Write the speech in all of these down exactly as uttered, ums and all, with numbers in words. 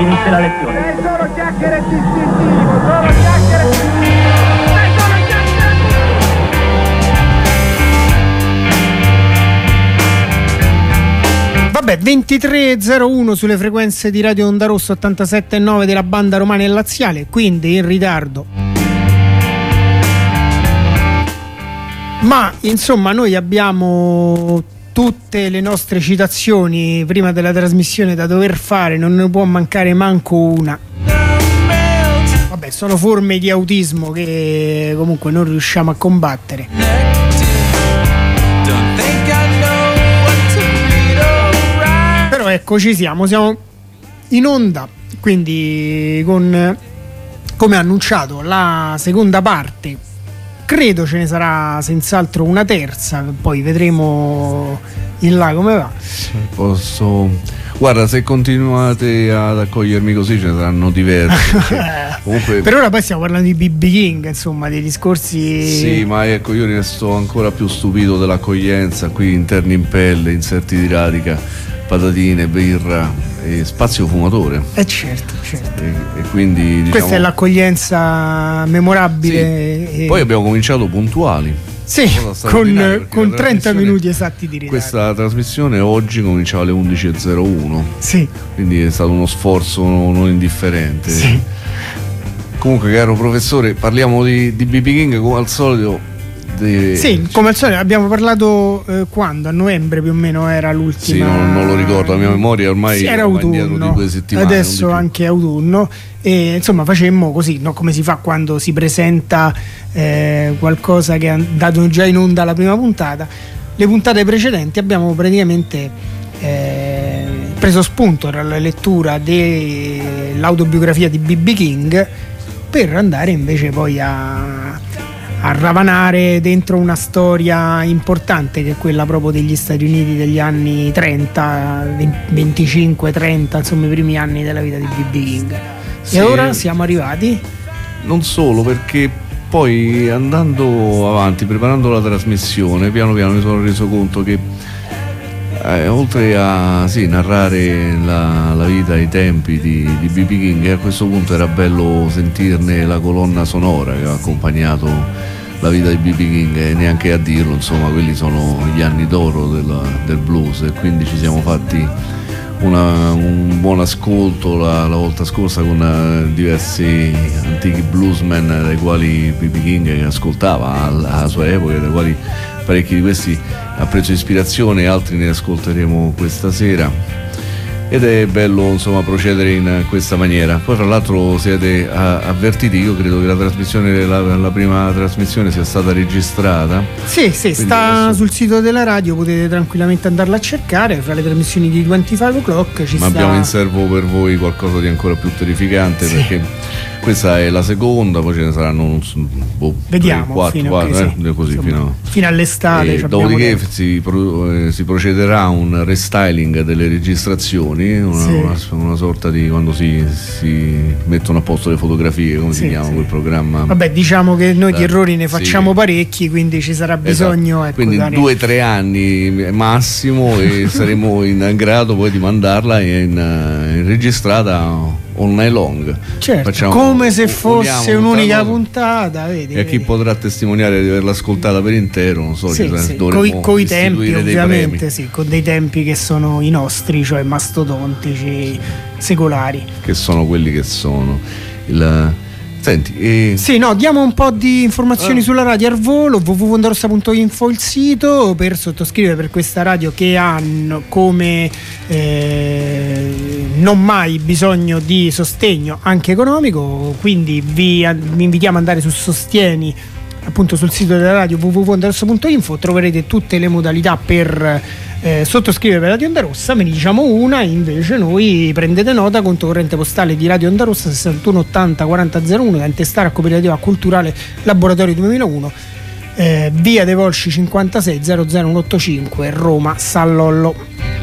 Finisce la lezione. Lei solo chiacchiere distintivo, solo chiacchiere distintivo. Vabbè, ventitré e zero uno sulle frequenze di Radio Onda Rossa ottantasette e nove della banda romana e laziale, quindi in ritardo. Ma insomma noi abbiamo tutte le nostre citazioni prima della trasmissione da dover fare, non ne può mancare manco una. Vabbè, sono forme di autismo che comunque non riusciamo a combattere. Però ecco, ci siamo, siamo in onda, quindi con, come annunciato, la seconda parte. Credo ce ne sarà senz'altro una terza, poi vedremo in là come va. Posso... Guarda, se continuate ad accogliermi così ce ne saranno diversi. Comunque... Per ora poi stiamo parlando di B B King, insomma, dei discorsi... Sì, ma ecco, io resto ancora più stupito dell'accoglienza qui, interni in pelle, inserti di radica, patatine, birra e spazio fumatore. Eh certo, certo. E, e quindi diciamo... Questa è l'accoglienza memorabile. Sì. E... Poi abbiamo cominciato puntuali. Sì, con, con trenta minuti esatti di ritardo. Questa trasmissione oggi cominciava alle undici e zero uno. Sì. Quindi è stato uno sforzo non indifferente. Sì. Comunque, caro professore, parliamo di, di B B King come al solito. De... Sì, come al solito abbiamo parlato eh, quando? A novembre più o meno era l'ultima. Sì, non, non lo ricordo, la mia memoria ormai sì, era autunno, di due settimane, adesso anche autunno. E insomma facemmo così, no? Come si fa quando si presenta eh, qualcosa che è andato già in onda la prima puntata. Le puntate precedenti abbiamo praticamente eh, preso spunto dalla lettura dell'autobiografia di B B King per andare invece poi a, a ravanare dentro una storia importante che è quella proprio degli Stati Uniti degli anni trenta, venticinque trenta, insomma i primi anni della vita di B B King. Sì. E ora siamo arrivati? Non solo, perché poi andando avanti, preparando la trasmissione, piano piano mi sono reso conto che eh, oltre a sì, narrare la, la vita e i tempi di, di B B King, a questo punto era bello sentirne la colonna sonora che ha accompagnato la vita di B B King, e neanche a dirlo, insomma, quelli sono gli anni d'oro del, del blues, e quindi ci siamo fatti Una, un buon ascolto la, la volta scorsa con uh, diversi antichi bluesmen dai quali B B King ascoltava alla, alla sua epoca, dai quali parecchi di questi ha preso ispirazione, altri ne ascolteremo questa sera. Ed è bello insomma procedere in questa maniera. Poi fra l'altro siete avvertiti, io credo che la trasmissione, la, la prima trasmissione sia stata registrata. Sì, sì, sta adesso... sul sito della radio, potete tranquillamente andarla a cercare, fra le trasmissioni di venticinque o'clock ci Ma sta... abbiamo in serbo per voi qualcosa di ancora più terrificante, sì. Perché questa è la seconda, poi ce ne saranno boh, vediamo tre, quattro, fino, quattro, okay, eh, sì. così Insomma, fino, fino all'estate. E dopodiché si, pro, eh, si procederà a un restyling delle registrazioni, una, sì. una, una sorta di quando si, si mettono a posto le fotografie, come sì, si chiama sì. quel programma? Vabbè, diciamo che noi da, di errori ne facciamo sì. parecchi, quindi ci sarà bisogno, esatto. ecco, quindi dare... due o tre anni massimo e saremo in grado poi di mandarla in, in registrata all night long. Certo, Facciamo, come se fosse un'unica cosa. puntata, vedi, e a chi vedi. potrà testimoniare di averla ascoltata per intero, non so, sì, ci sì. con i tempi ovviamente, sì, con dei tempi che sono i nostri, cioè mastodontici, secolari, che sono quelli che sono. Il... Senti, e... sì, no, diamo un po' di informazioni ah. sulla radio al volo. w w w punto ondarossa punto info il sito per sottoscrivere per questa radio, che hanno come eh, non mai bisogno di sostegno anche economico, quindi vi, vi invitiamo ad andare su Sostieni, appunto sul sito della radio w w w punto ondarossa punto info, troverete tutte le modalità per Eh, sottoscrivere per Radio Onda Rossa. Ve ne diciamo una invece noi: prendete nota, conto corrente postale di Radio Onda Rossa sessantuno ottanta quaranta zero uno, da intestare a cooperativa culturale Laboratorio duemilauno, eh, via dei Volsci cinquantasei zero zero centoottantacinque, Roma San Lollo.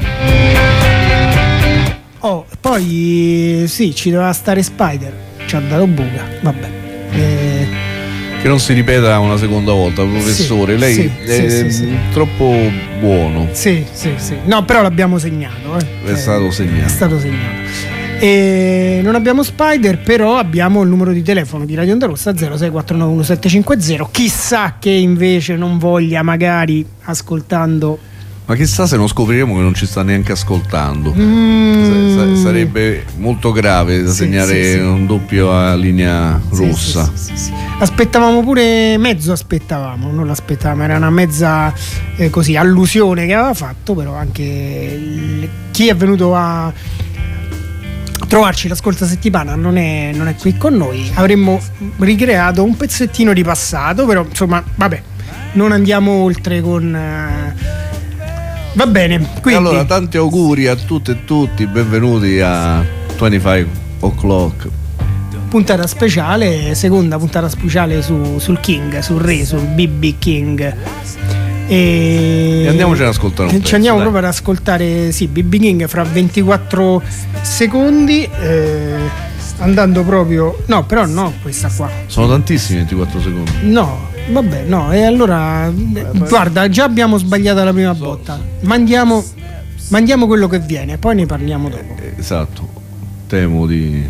Oh, poi sì, ci doveva stare Spider, ci ha dato buca, vabbè. Eh, Che non si ripeta una seconda volta, professore. Sì, lei sì, è sì, sì, sì. troppo buono. Sì, sì, sì. No, però l'abbiamo segnato. Eh. È stato eh, segnato. È stato segnato. E non abbiamo Spider, però abbiamo il numero di telefono di Radio Onda Rossa zero sei quattro nove uno sette cinque zero. Chissà che invece non voglia, magari ascoltando. Ma chissà se non scopriremo che non ci sta neanche ascoltando. Mm. Sa- sarebbe molto grave da Sì, segnare sì, sì. un doppio a linea rossa. Sì, sì, sì, sì. Aspettavamo pure mezzo, aspettavamo, non l'aspettavamo, era una mezza eh, così allusione che aveva fatto, però anche il- chi è venuto a trovarci la scorsa settimana non è, non è qui con noi. Avremmo ricreato un pezzettino di passato, però insomma, vabbè, non andiamo oltre con eh, va bene, E quindi allora tanti auguri a tutte e tutti, benvenuti a venticinque o'clock. puntata speciale, seconda puntata speciale su, sul King, sul Re, sul B B King. E, E andiamocene ad ascoltare un ci pezzo, andiamo dai. proprio ad ascoltare sì, B B King fra ventiquattro secondi, eh, andando proprio no, però no, questa qua Sono tantissimi ventiquattro secondi. no, vabbè, no, e allora guarda, già abbiamo sbagliato la prima botta, mandiamo mandiamo quello che viene, poi ne parliamo dopo. Esatto, temo di...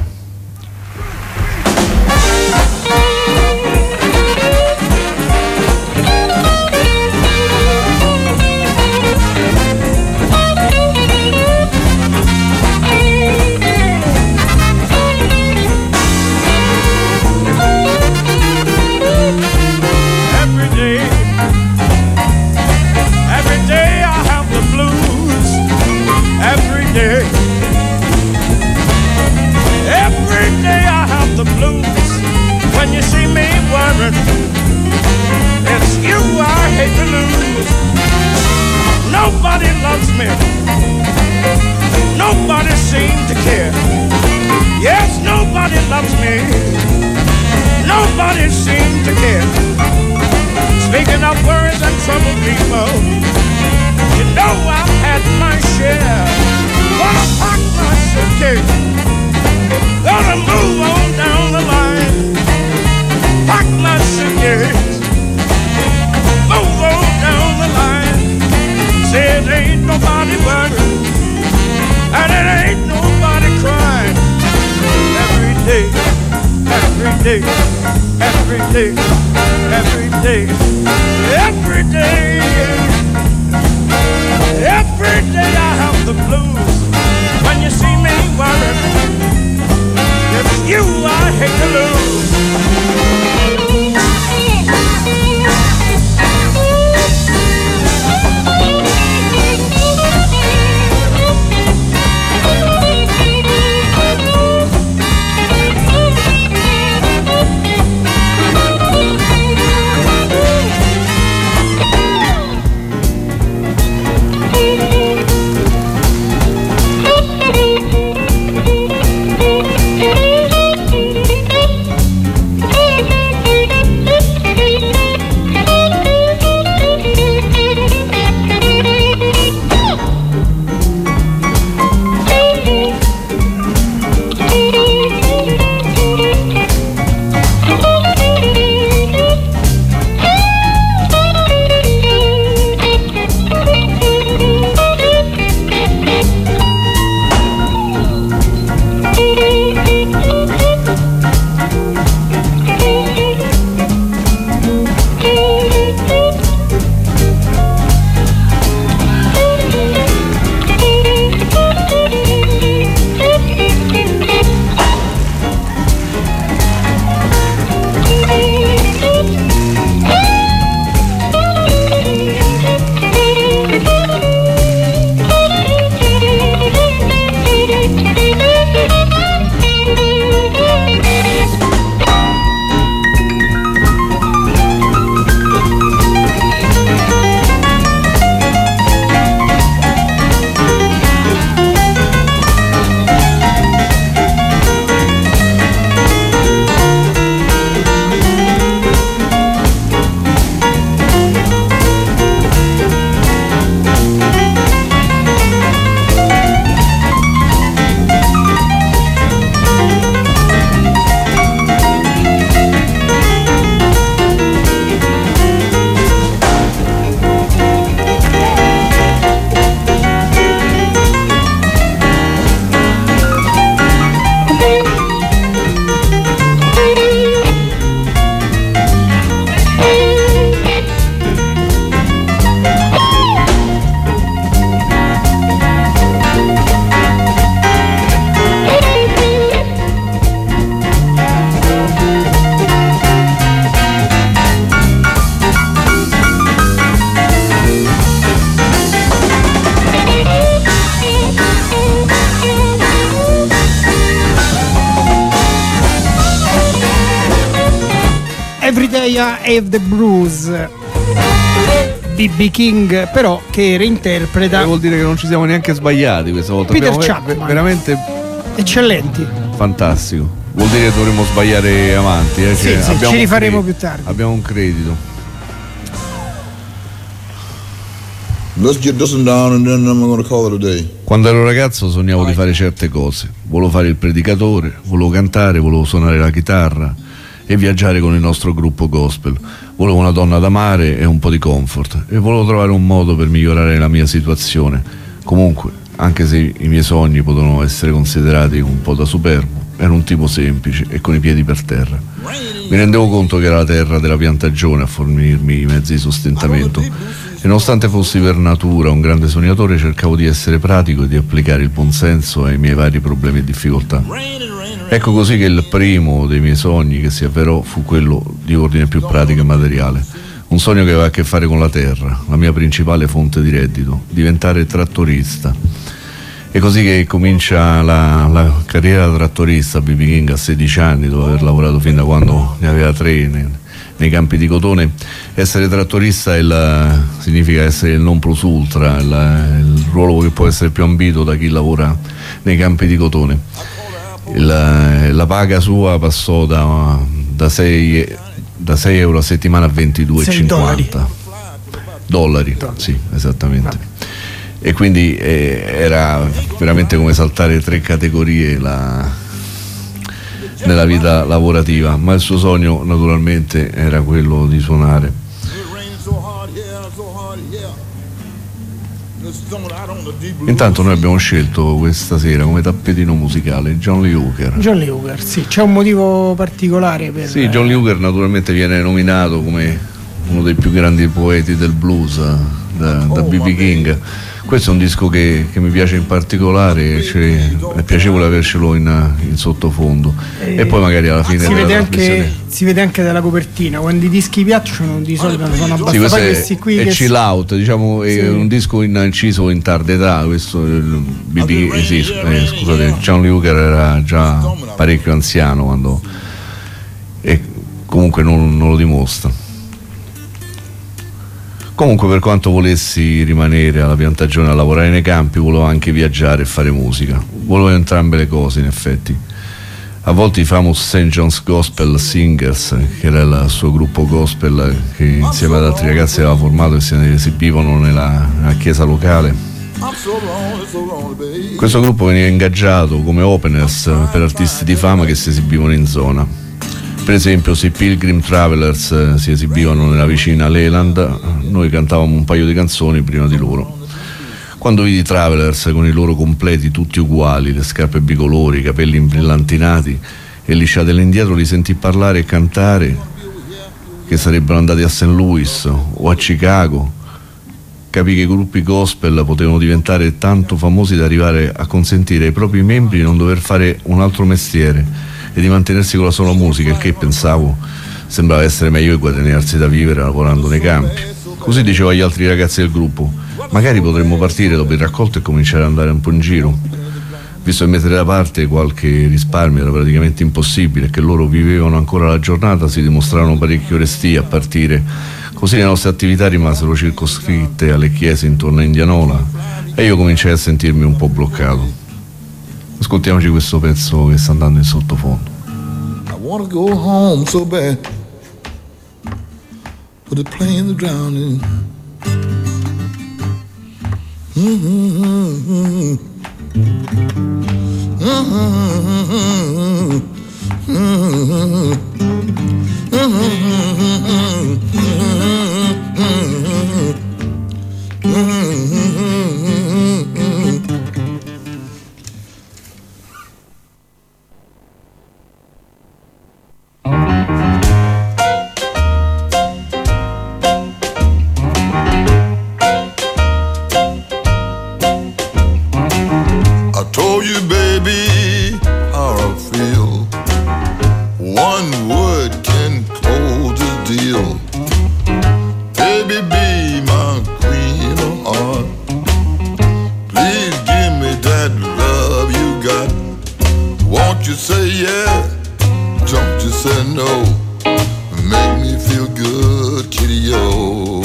Every day, every day I have the blues. Every day, every day I have the blues. When you see me worried, it's you I hate to lose. Nobody loves me. Nobody seems to care. Yes, nobody loves me. Nobody seems to care. Speaking of worries and trouble, people, you know I've had my share. Gonna pack my suitcase, gonna move on down the line. Pack my suitcase, move on down the line. Say it ain't nobody worried, and it ain't nobody crying. Every day, every day, every day, every day, every day, every day I have the blues. When you see me worried, it's you I hate to lose. Isaiah Have the Blues, B B King però che reinterpreta. E vuol dire che non ci siamo neanche sbagliati questa volta. Peter Abbiamo Chapman. veramente Eccellenti. fantastico. Vuol dire che dovremmo sbagliare avanti, eh? Sì, Cioè, sì, abbiamo ci rifaremo un cre- più tardi. Abbiamo un credito. Let's get this one down and then I'm gonna call it a day. Quando ero ragazzo sognavo di fare certe cose. Volevo fare il predicatore, volevo cantare, volevo suonare la chitarra e viaggiare con il nostro gruppo gospel. Volevo una donna da amare e un po' di comfort e volevo trovare un modo per migliorare la mia situazione. Comunque, anche se i miei sogni potevano essere considerati un po' da superbo, ero un tipo semplice e con i piedi per terra. Mi rendevo conto che era la terra della piantagione a fornirmi i mezzi di sostentamento e nonostante fossi per natura un grande sognatore, cercavo di essere pratico e di applicare il buonsenso ai miei vari problemi e difficoltà. Ecco così che il primo dei miei sogni che si avverò fu quello di ordine più pratico e materiale. Un sogno che aveva a che fare con la terra, la mia principale fonte di reddito, diventare trattorista. È così che comincia la, la carriera da trattorista. B B King a sedici anni, dopo aver lavorato fin da quando ne aveva tre nei, nei campi di cotone. Essere trattorista è il, significa essere il non plus ultra, il, il ruolo che può essere più ambito da chi lavora nei campi di cotone. Il, la paga sua passò da, da sei euro a settimana a ventidue e cinquanta dollari. dollari, sì, esattamente. E quindi eh, era veramente come saltare tre categorie la, nella vita lavorativa, ma il suo sogno naturalmente era quello di suonare. Intanto noi abbiamo scelto questa sera come tappetino musicale John Lee Hooker. John Lee Hooker, sì, c'è un motivo particolare per... Sì, John Lee Hooker naturalmente viene nominato come uno dei più grandi poeti del blues da, da B B King. Questo è un disco che, che mi piace in particolare, cioè, è piacevole avercelo in, in sottofondo e, e poi magari alla fine si vede, anche, si vede anche dalla copertina, quando i dischi piacciono di solito sono abbastanza. Sì, questo è, questi qui è che chill out, diciamo, è sì. Un disco in, inciso in tarda età. Questo B B, eh, sì, eh, scusate, John Lee Hooker era già parecchio anziano quando, e comunque non, non lo dimostra. Comunque, per quanto volessi rimanere alla piantagione a lavorare nei campi, volevo anche viaggiare e fare musica. Volevo entrambe le cose, in effetti. A volte i Famous Saint John's Gospel Singers, che era il suo gruppo gospel che insieme ad altri ragazzi aveva formato e si esibivano nella, nella chiesa locale. Questo gruppo veniva ingaggiato come openers per artisti di fama che si esibivano in zona. Per esempio, se i Pilgrim Travelers eh, si esibivano nella vicina Leyland, noi cantavamo un paio di canzoni prima di loro. Quando vidi i Travelers con i loro completi tutti uguali, le scarpe bicolori, i capelli imbrillantinati e lisciati all'indietro, li sentì parlare e cantare che sarebbero andati a Saint Louis o a Chicago. Capì che i gruppi gospel potevano diventare tanto famosi da arrivare a consentire ai propri membri di non dover fare un altro mestiere e di mantenersi con la sola musica, che pensavo sembrava essere meglio che guadagnarsi da vivere lavorando nei campi. Così dicevo agli altri ragazzi del gruppo: magari potremmo partire dopo il raccolto e cominciare ad andare un po' in giro. Visto che mettere da parte qualche risparmio era praticamente impossibile e che loro vivevano ancora la giornata, si dimostrarono parecchio restii a partire. Così le nostre attività rimasero circoscritte alle chiese intorno a Indianola e io cominciai a sentirmi un po' bloccato. Ascoltiamoci questo pezzo che sta andando in sottofondo. I wanna go home so bad, but the planes are drowning. Mm-hmm. Mm-hmm. Mm-hmm. Mm-hmm. Mm-hmm. Mm-hmm. Mm-hmm. Say yeah, don't you say no, make me feel feel good, kitty-o.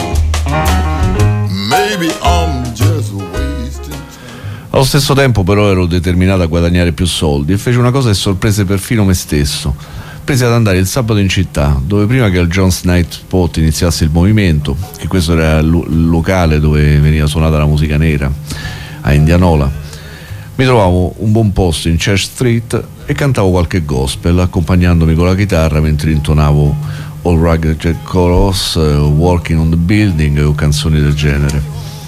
Maybe I'm just wasting. Allo stesso tempo però ero determinato a guadagnare più soldi e feci una cosa che sorprese perfino me stesso. Presi ad andare il sabato in città, dove prima che al John's Night Spot iniziasse il movimento, che questo era il locale dove veniva suonata la musica nera, a Indianola, mi trovavo un buon posto in Church Street e cantavo qualche gospel, accompagnandomi con la chitarra mentre intonavo All Rugged Jack Chorus, Walking on the Building o canzoni del genere.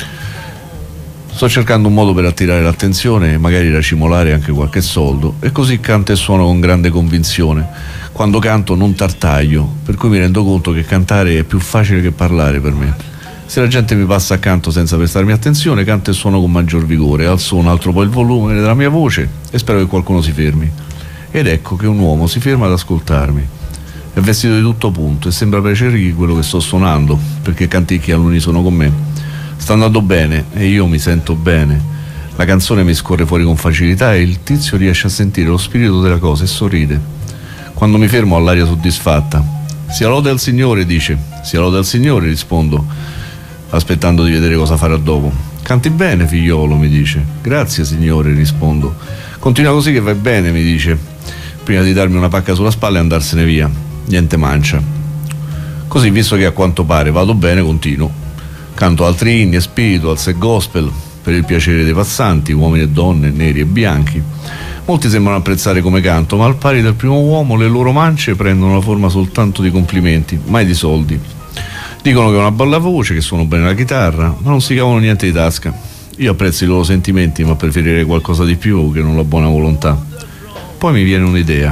Sto cercando un modo per attirare l'attenzione e magari racimolare anche qualche soldo, e così canto e suono con grande convinzione. Quando canto non tartaglio, per cui mi rendo conto che cantare è più facile che parlare per me. Se la gente mi passa accanto senza prestarmi attenzione, canto e suono con maggior vigore, alzo un altro po' il volume della mia voce e spero che qualcuno si fermi. Ed ecco che un uomo si ferma ad ascoltarmi. È vestito di tutto punto e sembra piacergli quello che sto suonando, perché canticchia all'unisono con me. Sta andando bene e io mi sento bene. La canzone mi scorre fuori con facilità e il tizio riesce a sentire lo spirito della cosa e sorride. Quando mi fermo ho l'aria soddisfatta. Sia lode al Signore, dice. Sia lode al Signore, rispondo, aspettando di vedere cosa farà dopo. Canti bene, figliolo, mi dice. Grazie, Signore, rispondo. Continua così che vai bene, mi dice, prima di darmi una pacca sulla spalla e andarsene via. Niente mancia. Così, visto che a quanto pare vado bene, continuo. Canto altri inni e spirituals e gospel per il piacere dei passanti, uomini e donne, neri e bianchi. Molti sembrano apprezzare come canto, ma al pari del primo uomo le loro mance prendono la forma soltanto di complimenti, mai di soldi. Dicono che ho una bella voce, che suono bene la chitarra, ma non si cavano niente di tasca. Io apprezzo i loro sentimenti, ma preferirei qualcosa di più che non la buona volontà. Poi mi viene un'idea.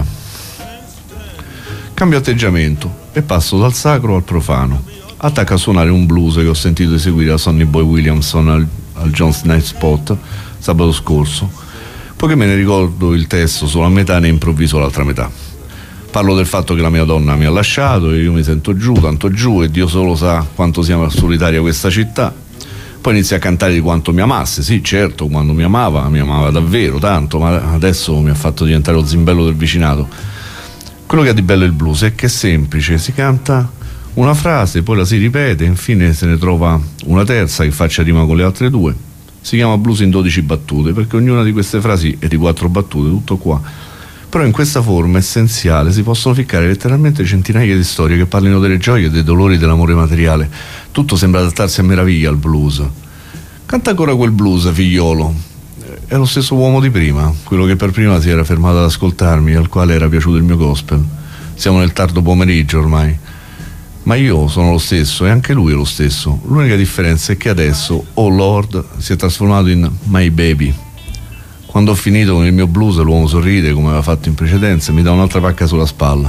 Cambio atteggiamento e passo dal sacro al profano. Attacco a suonare un blues che ho sentito eseguire da Sonny Boy Williamson al, al John's Night Spot sabato scorso. Poiché me ne ricordo il testo solo a metà, ne improvviso l'altra metà. Parlo del fatto che la mia donna mi ha lasciato e io mi sento giù, tanto giù, e Dio solo sa quanto sia solitaria questa città. Poi inizio a cantare di quanto mi amasse. Sì, certo, quando mi amava, mi amava davvero tanto, ma adesso mi ha fatto diventare lo zimbello del vicinato. Quello che ha di bello il blues è che è semplice, si canta una frase, poi la si ripete e infine se ne trova una terza che faccia rima con le altre due. Si chiama blues in dodici battute, perché ognuna di queste frasi è di quattro battute, tutto qua. Però in questa forma essenziale si possono ficcare letteralmente centinaia di storie che parlino delle gioie e dei dolori dell'amore materiale. Tutto sembra adattarsi a meraviglia al blues. Canta ancora quel blues, figliolo. È lo stesso uomo di prima, quello che per prima si era fermato ad ascoltarmi, al quale era piaciuto il mio gospel. Siamo nel tardo pomeriggio ormai. Ma io sono lo stesso e anche lui è lo stesso. L'unica differenza è che adesso Oh Lord si è trasformato in My Baby. Quando ho finito con il mio blues l'uomo sorride come aveva fatto in precedenza e mi dà un'altra pacca sulla spalla.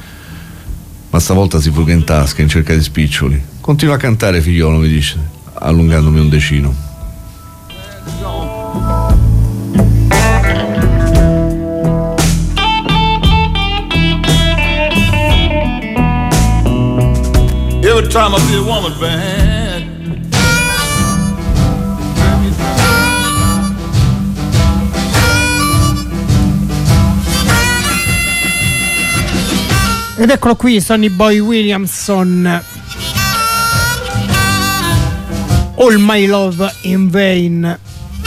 Ma stavolta si fuga in tasca in cerca di spiccioli. Continua a cantare, figliolo, mi dice, allungandomi un decino. Every time I see a woman bad, ed eccolo qui, Sonny Boy Williamson, All My Love in Vain.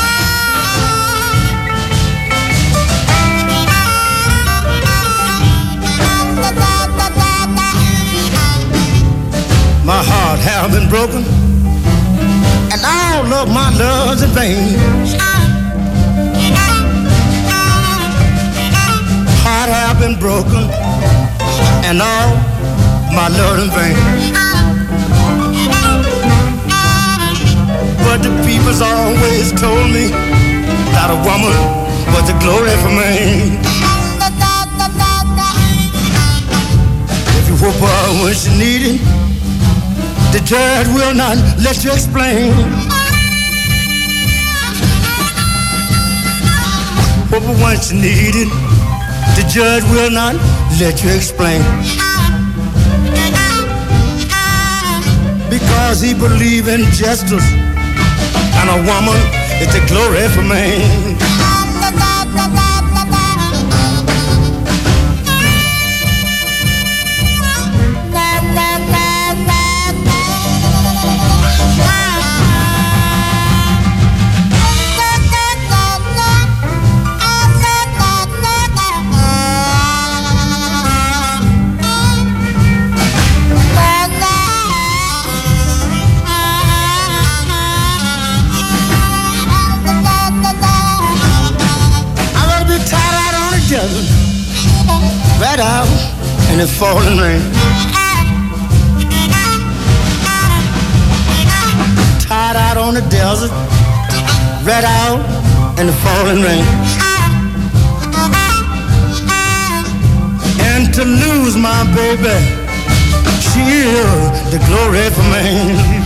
My heart has been broken, and all of my love's in vain. Heart has been broken, and all my love in vain. But the people's always told me that a woman was the glory for me. If you whoop her when she needed, the judge will not let you explain. But once you need it, the judge will not let you explain. Because he believes in justice, and a woman is the glory for man. right out in the falling rain. Tied out on the desert, right out in the falling rain. And to lose my baby, she is the glory for me.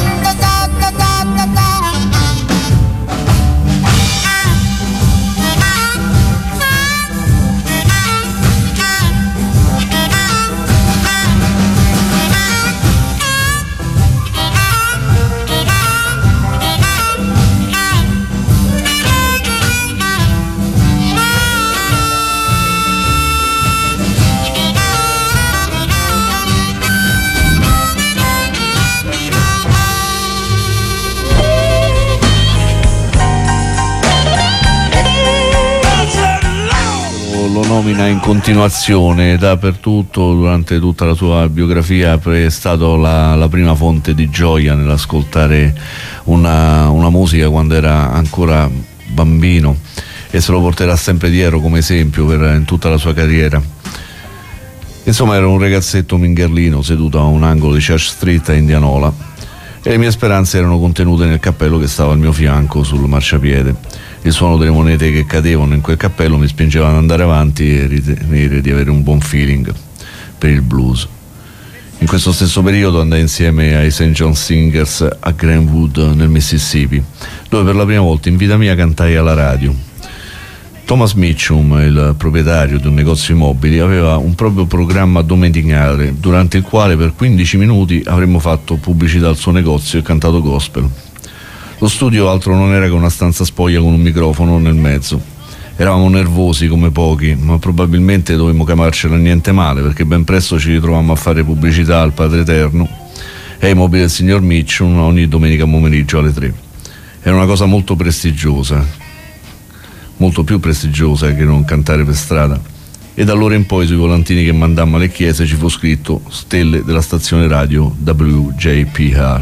Lo nomina in continuazione dappertutto, durante tutta la sua biografia è stato la, la prima fonte di gioia nell'ascoltare una, una musica quando era ancora bambino, e se lo porterà sempre dietro come esempio per, in tutta la sua carriera. Insomma, era un ragazzetto mingherlino seduto a un angolo di Church Street a Indianola, e le mie speranze erano contenute nel cappello che stava al mio fianco sul marciapiede. Il suono delle monete che cadevano in quel cappello mi spingeva ad andare avanti e ritenere di avere un buon feeling per il blues. In questo stesso periodo andai insieme ai Saint John Singers a Greenwood nel Mississippi, dove per la prima volta in vita mia cantai alla radio. Thomas Mitchum, il proprietario di un negozio di mobili, aveva un proprio programma domenicale durante il quale per quindici minuti avremmo fatto pubblicità al suo negozio e cantato gospel. Lo studio altro non era che una stanza spoglia con un microfono nel mezzo. Eravamo nervosi come pochi, ma probabilmente dovemmo cavarcela niente male, perché ben presto ci ritrovammo a fare pubblicità al Padre Eterno e ai mobili del signor Mitchum ogni domenica pomeriggio alle tre. Era una cosa molto prestigiosa, molto più prestigiosa che non cantare per strada. E da allora in poi sui volantini che mandammo alle chiese ci fu scritto "Stelle della stazione radio W J P R".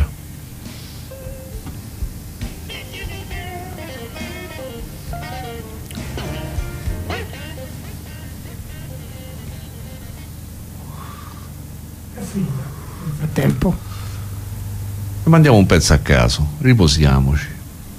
Tempo. Mandiamo un pezzo a caso, riposiamoci.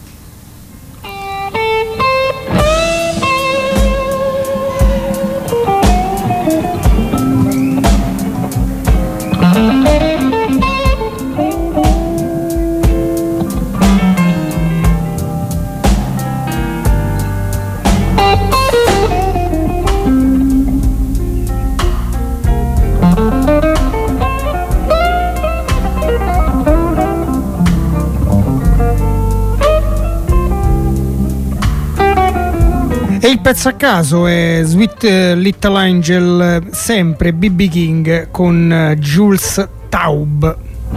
E il pezzo a caso è Sweet Little Angel, sempre B B King con Jules Taub.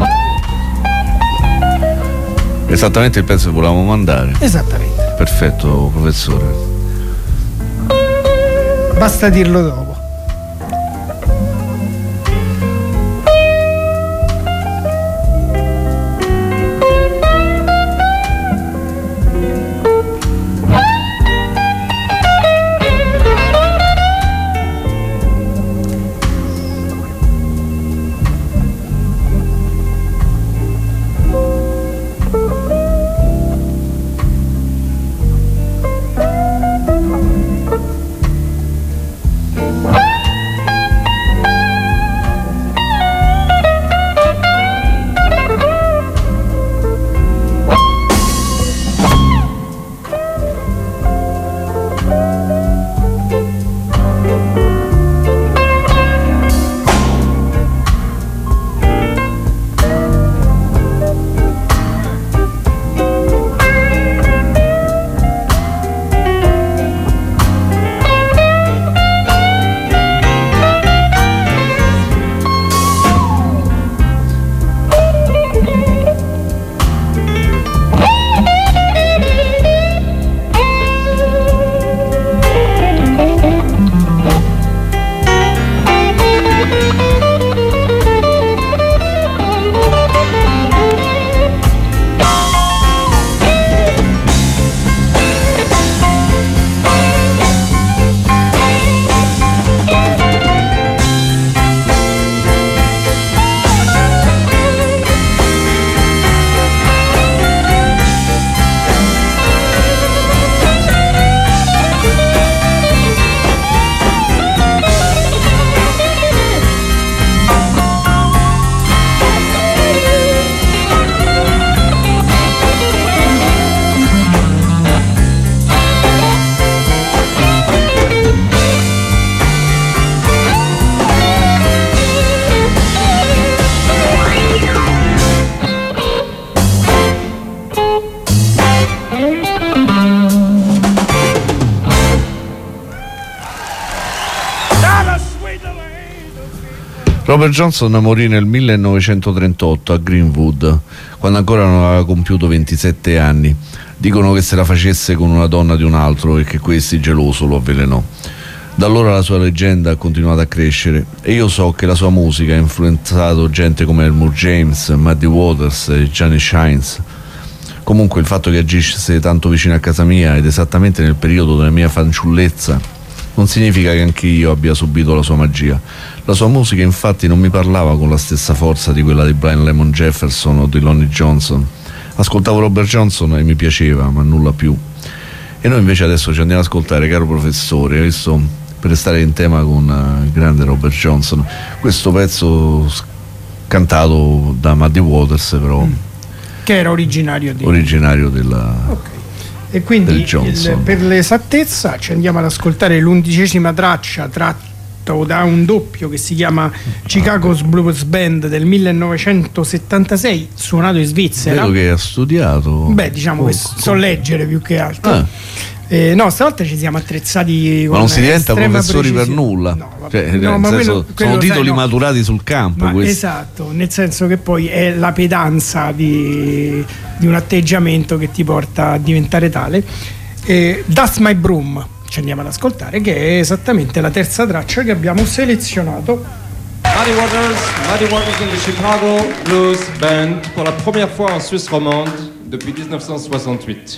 Esattamente il pezzo che volevamo mandare. Esattamente. Perfetto, professore. Basta dirlo dopo. Robert Johnson morì nel millenovecentotrentotto a Greenwood, quando ancora non aveva compiuto ventisette anni. Dicono che se la facesse con una donna di un altro e che questi, geloso, lo avvelenò. Da allora la sua leggenda ha continuato a crescere e io so che la sua musica ha influenzato gente come Elmore James, Muddy Waters e Johnny Shines. Comunque il fatto che agisse tanto vicino a casa mia ed esattamente nel periodo della mia fanciullezza non significa che anche io abbia subito la sua magia. La sua musica infatti non mi parlava con la stessa forza di quella di Brian Lemon Jefferson o di Lonnie Johnson. Ascoltavo Robert Johnson e mi piaceva, ma nulla più. E noi invece adesso ci andiamo ad ascoltare, caro professore, adesso per restare in tema con il grande Robert Johnson, questo pezzo cantato da Muddy Waters, però mm. che era originario, di... originario della... Okay. E quindi il, per l'esattezza ci andiamo ad ascoltare l'undicesima traccia tratto da un doppio che si chiama Chicago's Blues Band del millenovecentosettantasei, suonato in Svizzera. Vedo che ha studiato. Beh, diciamo oh, che so leggere più che altro. Ah. Eh, no, stavolta ci siamo attrezzati con ma non si diventa professori precisione. Per nulla, no, cioè, no, nel ma senso, quello, quello sono titoli sai, no. maturati sul campo. Ma esatto, nel senso che poi è la pedanza di, di un atteggiamento che ti porta a diventare tale. eh, That's My Broom ci andiamo ad ascoltare, che è esattamente la terza traccia che abbiamo selezionato. Muddy Waters, Muddy Waters and the Chicago Blues Band pour la première fois en Suisse romande depuis dix-neuf cent soixante-huit.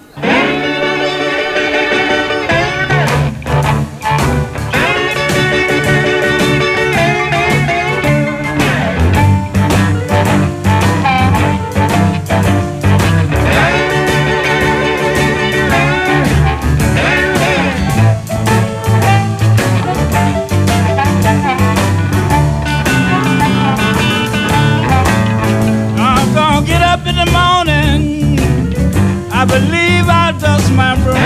I believe I'll dust my broom.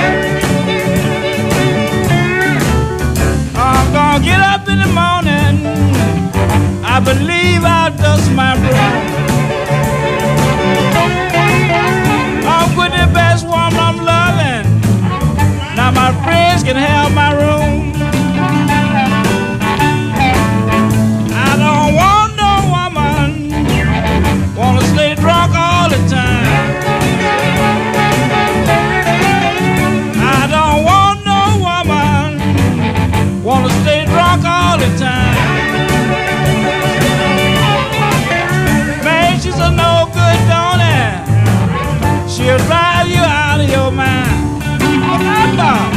I'm gonna get up in the morning. I believe I'll dust my broom. I'm with the best woman I'm loving. Now my friends can have my room. I don't want no woman wanna stay drunk all the time. Wanna stay drunk all the time. Man, she's a no good, don't it? She'll drive you out of your mind. Remember.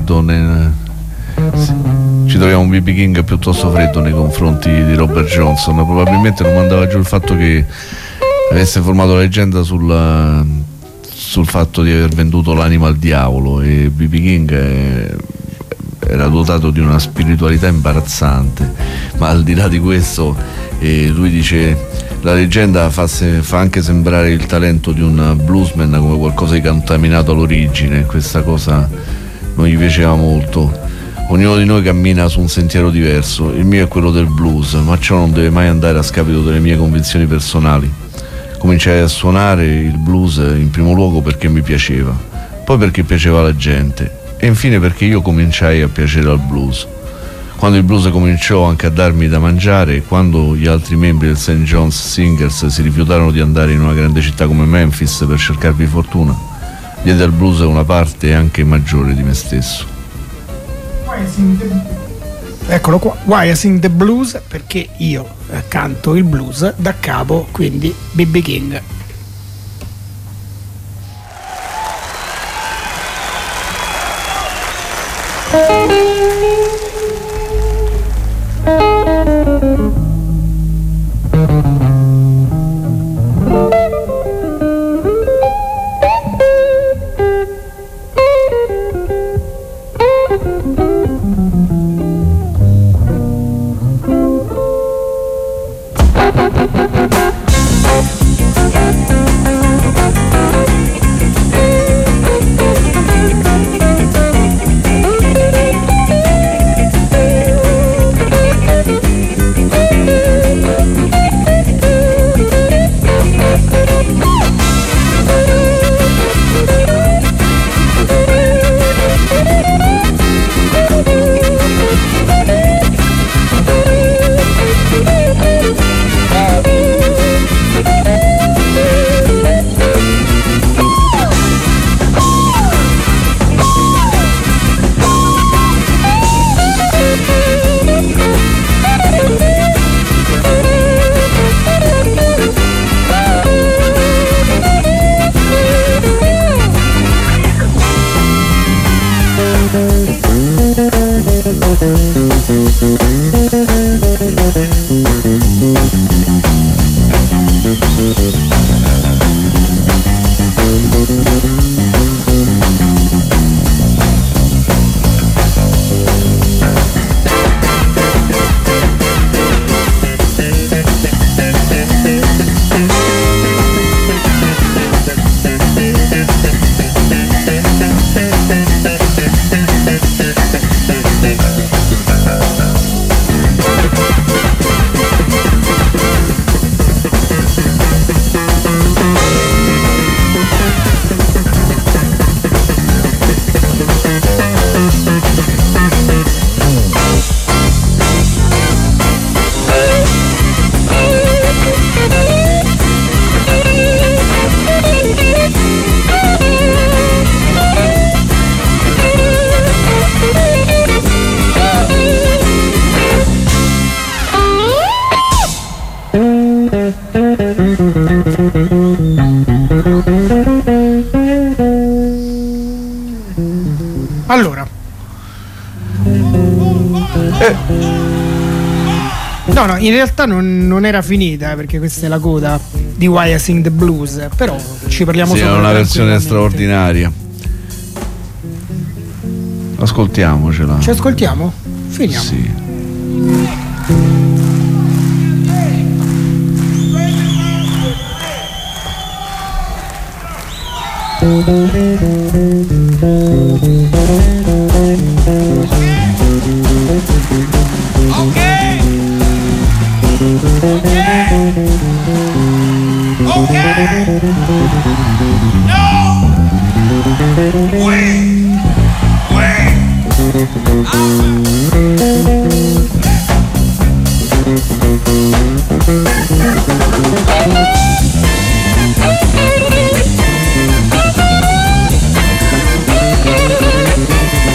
freddo, ne, ci troviamo un B B King piuttosto freddo nei confronti di Robert Johnson. Probabilmente non mandava giù il fatto che avesse formato la leggenda sul, sul fatto di aver venduto l'anima al diavolo, e B B King è, era dotato di una spiritualità imbarazzante. Ma al di là di questo, eh, lui dice: la leggenda fa, se, fa anche sembrare il talento di un bluesman come qualcosa di contaminato all'origine. Questa cosa non gli piaceva molto. Ognuno di noi cammina su un sentiero diverso, il mio è quello del blues, ma ciò non deve mai andare a scapito delle mie convinzioni personali. Cominciai a suonare il blues in primo luogo perché mi piaceva, poi perché piaceva alla gente, e infine perché io cominciai a piacere al blues. Quando il blues cominciò anche a darmi da mangiare, quando gli altri membri del Saint John's Singers si rifiutarono di andare in una grande città come Memphis per cercarvi fortuna, diede al blues una parte anche maggiore di me stesso. Eccolo qua, Why I Sing the Blues, perché io eh, canto il blues da capo, quindi B B King. Allora, eh. no, no, in realtà non, non era finita, perché questa è la coda di Why I Sing the Blues, però ci parliamo sì, solo. È una versione straordinaria. Ascoltiamocela. Ci ascoltiamo? Finiamo. Sì. Okay. Okay. No. Wait. Wait. Ah.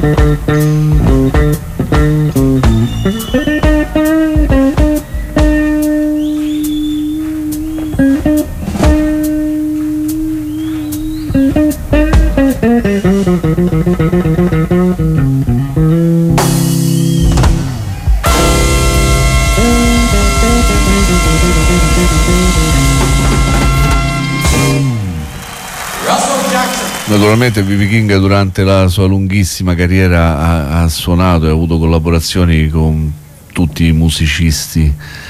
Naturalmente B B King durante la sua lunghissima carriera ha, ha suonato e ha avuto collaborazioni con tutti i musicisti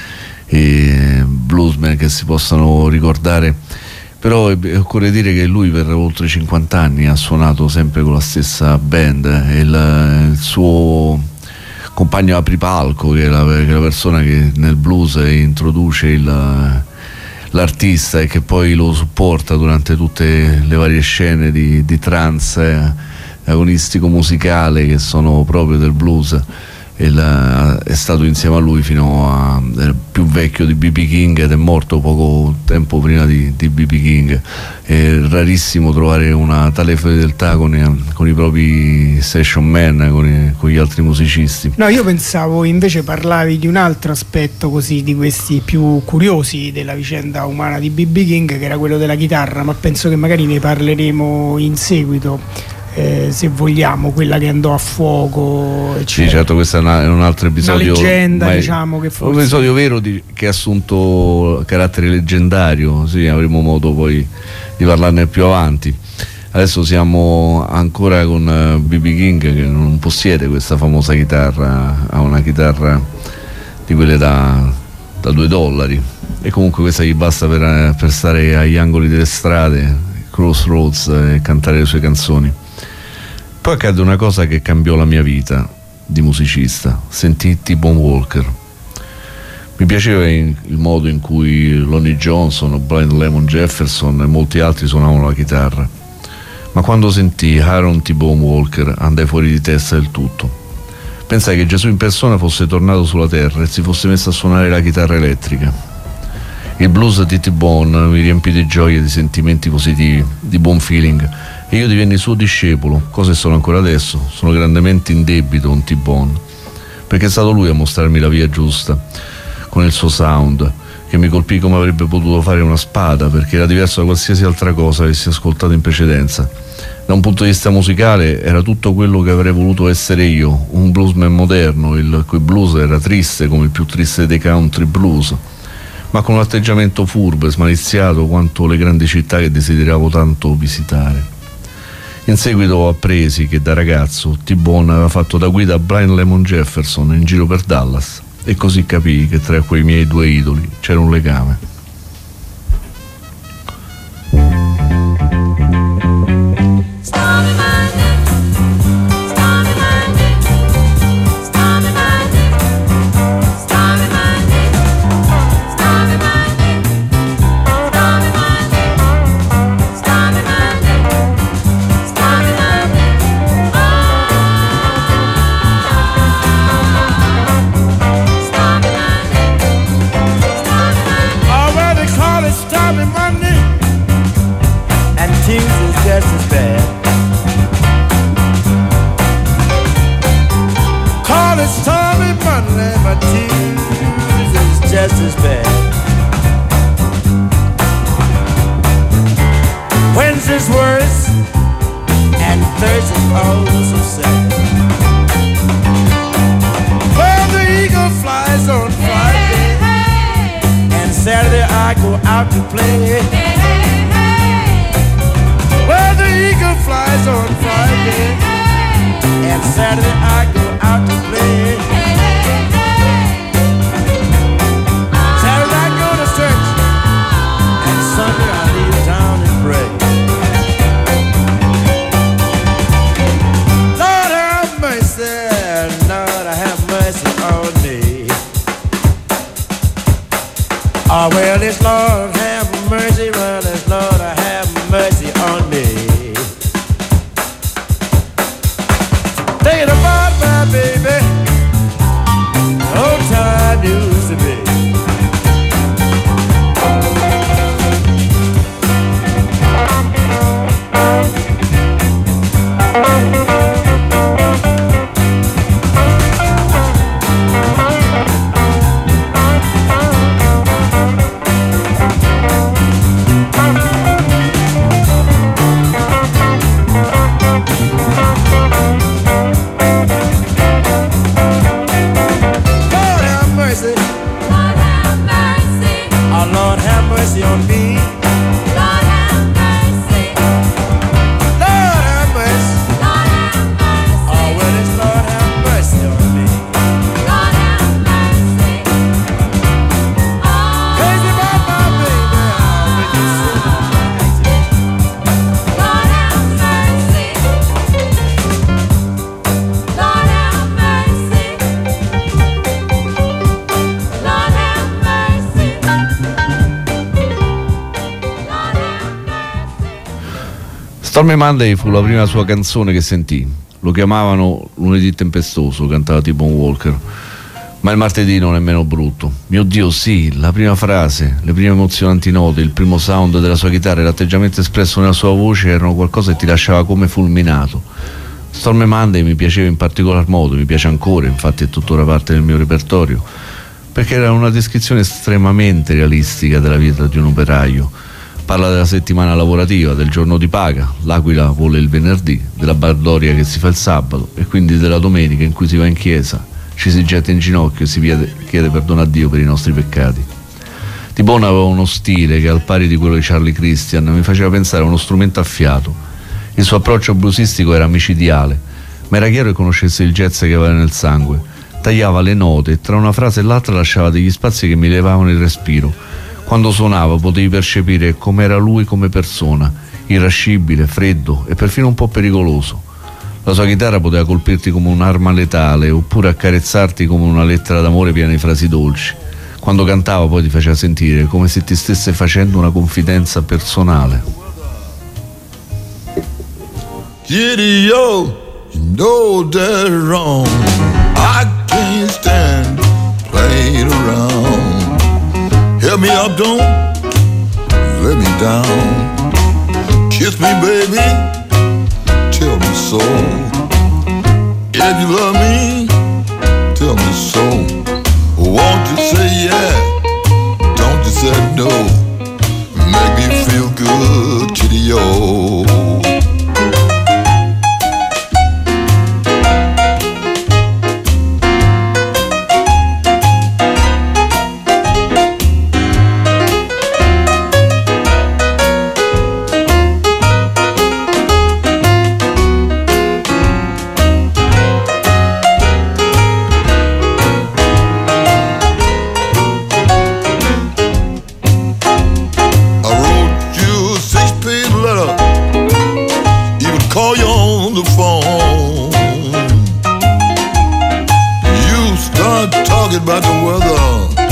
e bluesman che si possano ricordare, però occorre dire che lui per oltre cinquanta anni ha suonato sempre con la stessa band e il, il suo compagno apripalco, che è la, che è la persona che nel blues introduce il l'artista e che poi lo supporta durante tutte le varie scene di, di trance agonistico musicale che sono proprio del blues, e la, è stato insieme a lui fino a è più vecchio di B B King ed è morto poco tempo prima di, di B B King. È rarissimo trovare una tale fedeltà con, con i propri session man, con, i, con gli altri musicisti. No, io pensavo invece parlavi di un altro aspetto così, di questi più curiosi della vicenda umana di B B King, che era quello della chitarra, ma penso che magari ne parleremo in seguito. Eh, se vogliamo, quella che andò a fuoco, eccetera. Sì, certo, questo è, una, è un altro episodio, una leggenda, diciamo, che forse... un episodio vero di, che ha assunto carattere leggendario. Sì, avremo modo poi di parlarne più avanti. Adesso siamo ancora con B B King, che non possiede questa famosa chitarra, ha una chitarra di quelle da, da due dollari, e comunque questa gli basta per, per stare agli angoli delle strade, crossroads, e cantare le sue canzoni. Poi accadde una cosa che cambiò la mia vita di musicista. Sentii T-Bone Walker. Mi piaceva in, il modo in cui Lonnie Johnson, Blind Lemon Jefferson e molti altri suonavano la chitarra, ma quando sentii Aaron T-Bone Walker andai fuori di testa del tutto. Pensai che Gesù in persona fosse tornato sulla terra e si fosse messo a suonare la chitarra elettrica. Il blues di T-Bone mi riempì di gioia e di sentimenti positivi, di buon feeling, e io divenni suo discepolo, cosa che sono ancora adesso. Sono grandemente in debito con T-Bone, perché è stato lui a mostrarmi la via giusta con il suo sound, che mi colpì come avrebbe potuto fare una spada, perché era diverso da qualsiasi altra cosa che avessi ascoltato in precedenza. Da un punto di vista musicale era tutto quello che avrei voluto essere io, un bluesman moderno, il cui blues era triste come il più triste dei country blues, ma con un atteggiamento furbo e smaliziato quanto le grandi città che desideravo tanto visitare. In seguito ho appresi che da ragazzo T-Bone aveva fatto da guida a Blind Lemon Jefferson in giro per Dallas, e così capii che tra quei miei due idoli c'era un legame. Stormy Monday fu la prima sua canzone che sentì. Lo chiamavano Lunedì tempestoso, cantava T-Bone Walker. Ma il martedì non è meno brutto. Mio Dio, sì, la prima frase, le prime emozionanti note, il primo sound della sua chitarra e l'atteggiamento espresso nella sua voce erano qualcosa che ti lasciava come fulminato. Stormy Monday mi piaceva in particolar modo, mi piace ancora, infatti è tuttora parte del mio repertorio, perché era una descrizione estremamente realistica della vita di un operaio. Parla della settimana lavorativa, del giorno di paga, l'aquila vola il venerdì, della baldoria che si fa il sabato e quindi della domenica in cui si va in chiesa, ci si getta in ginocchio e si chiede, chiede perdono a Dio per i nostri peccati. T-Bone aveva uno stile che, al pari di quello di Charlie Christian, mi faceva pensare a uno strumento a fiato. Il suo approccio bluesistico era micidiale, ma era chiaro che conoscesse il jazz che aveva nel sangue. Tagliava le note e tra una frase e l'altra lasciava degli spazi che mi levavano il respiro. Quando suonava potevi percepire com'era lui come persona, irascibile, freddo e perfino un po' pericoloso. La sua chitarra poteva colpirti come un'arma letale oppure accarezzarti come una lettera d'amore piena di frasi dolci. Quando cantava poi ti faceva sentire come se ti stesse facendo una confidenza personale. Kitty, yo, you know that's wrong. I can't stand playing around. Help me up, don't let me down. Kiss me, baby, tell me so. If you love me, tell me so. Won't you say yeah, don't you say no. Make me feel good, kitty, yo. About the weather,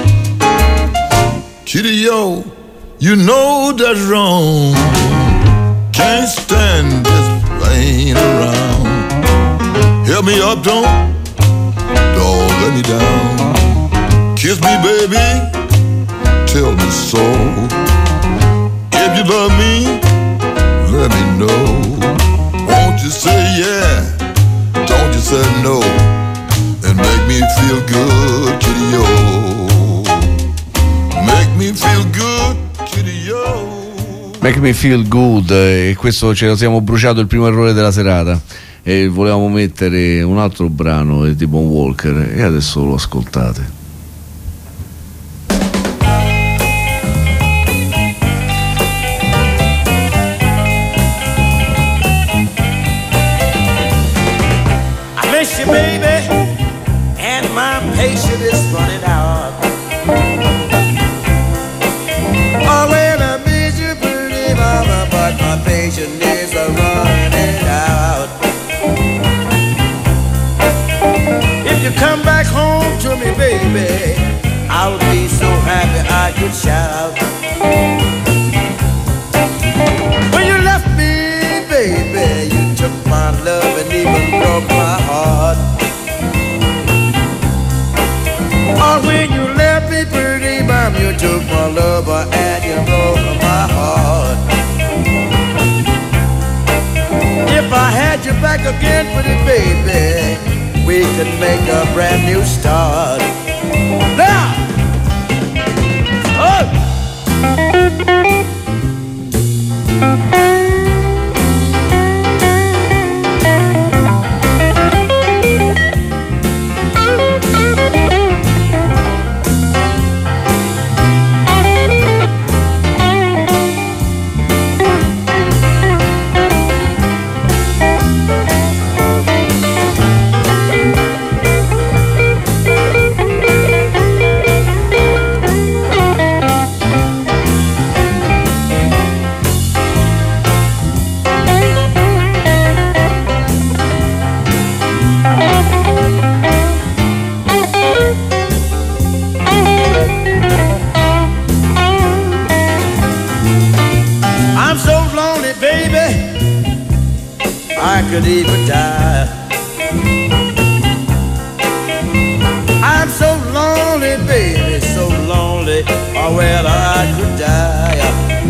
kitty, yo, you know that's wrong. Can't stand this playing around. Help me up, don't, don't let me down. Kiss me, baby, tell me so. If you love me, let me know. Won't you say yeah, don't you say no. And make me feel good, kitty, yo. Make me feel good, kitty, yo. Make me feel good, e questo ce lo siamo bruciato il primo errore della serata. E volevamo mettere un altro brano di T-Bone Walker e adesso lo ascoltate. I miss you, baby. My patience is running out. Oh, well, I miss you, pretty mama, but my patience is running out. If you come back home to me, baby, I'll be so happy I could shout. When you left me, baby, you took my love and even broke my heart. Oh, when you left me, pretty mom, you took my lover and you broke my heart. If I had you back again, pretty baby, we could make a brand new start. Now, oh! I could even die. I'm so lonely, baby, so lonely, oh well, I could die.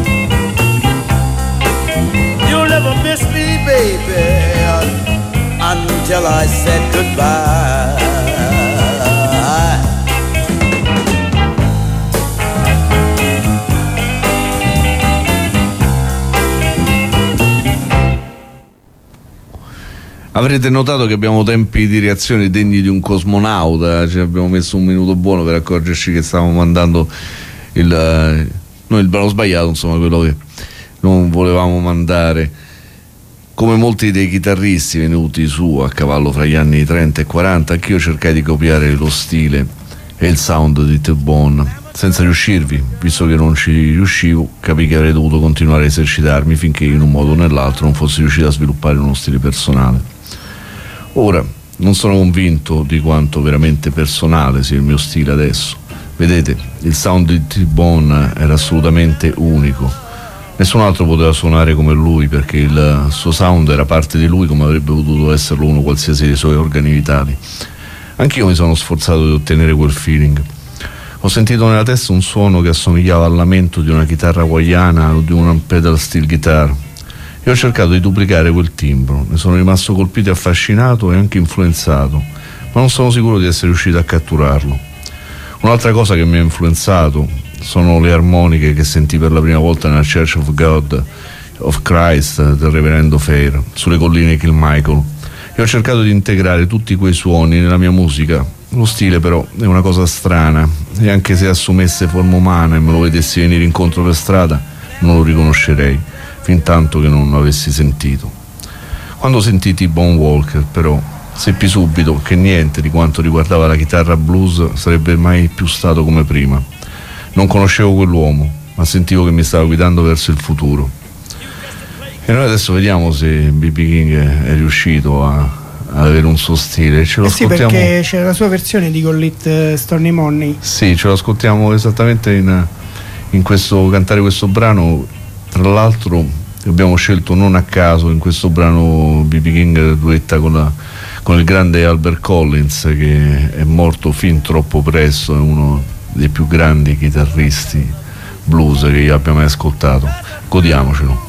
You'll never miss me, baby, until I said goodbye. Avrete notato che abbiamo tempi di reazione degni di un cosmonauta, ci abbiamo messo un minuto buono per accorgerci che stavamo mandando il, non il brano sbagliato, insomma quello che non volevamo mandare. Come molti dei chitarristi venuti su a cavallo fra gli anni trenta e quaranta, anch'io cercai di copiare lo stile e il sound di T-Bone, senza riuscirvi, visto che non ci riuscivo, capii che avrei dovuto continuare a esercitarmi finché in un modo o nell'altro non fossi riuscito a sviluppare uno stile personale. Ora, non sono convinto di quanto veramente personale sia il mio stile adesso. Vedete, il sound di T-Bone era assolutamente unico. Nessun altro poteva suonare come lui, perché il suo sound era parte di lui come avrebbe potuto esserlo uno qualsiasi dei suoi organi vitali. Anch'io mi sono sforzato di ottenere quel feeling. Ho sentito nella testa un suono che assomigliava al lamento di una chitarra hawaiana o di una pedal steel guitar. E ho cercato di duplicare quel timbro, ne sono rimasto colpito e affascinato e anche influenzato, ma non sono sicuro di essere riuscito a catturarlo. Un'altra cosa che mi ha influenzato sono le armoniche che sentii per la prima volta nella Church of God of Christ del reverendo Fair, sulle colline Kilmichael, e ho cercato di integrare tutti quei suoni nella mia musica. Lo stile però è una cosa strana, e anche se assumesse forma umana e me lo vedessi venire incontro per strada, non lo riconoscerei, fin tanto che non lo avessi sentito. Quando sentii T-Bone Walker, però, seppi subito che niente di quanto riguardava la chitarra blues sarebbe mai più stato come prima. Non conoscevo quell'uomo, ma sentivo che mi stava guidando verso il futuro. E noi adesso vediamo se B B King è riuscito a, a avere un suo stile. Ce lo eh sì, ascoltiamo... perché c'è la sua versione di Call It Stormy Money. Sì, ce lo ascoltiamo esattamente in, in questo, cantare questo brano. Tra l'altro abbiamo scelto non a caso in questo brano B B King duetta con, la, con il grande Albert Collins, che è morto fin troppo presto, è uno dei più grandi chitarristi blues che io abbia mai ascoltato. Godiamocelo.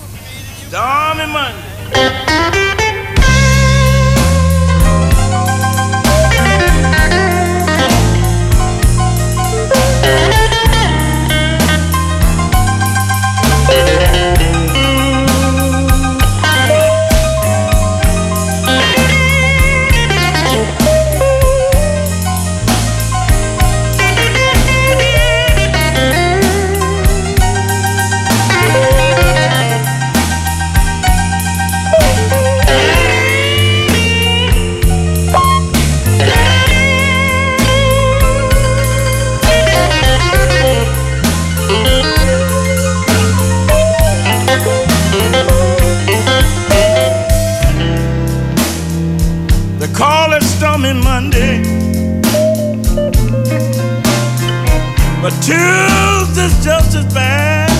But Tuesday's just as bad.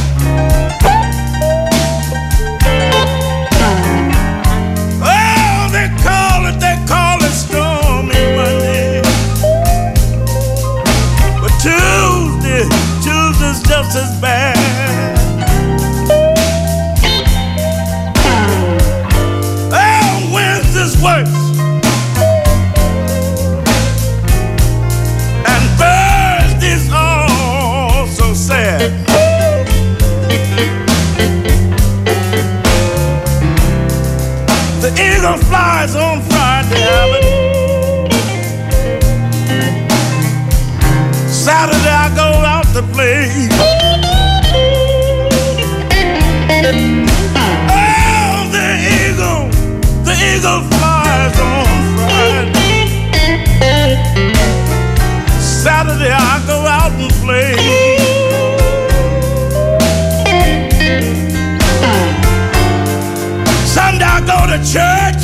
Oh, they call it, they call it stormy Monday. But Tuesday, Tuesday's just as bad. Oh, Wednesday's worse. The eagle flies on Friday, Alan. Saturday I go out to play. Oh, the eagle, the eagle flies on Friday. Saturday I go out and play. Sunday I go to church,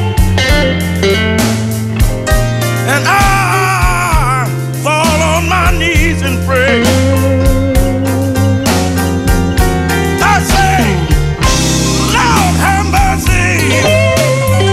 and I fall on my knees and pray. I say, Lord have mercy.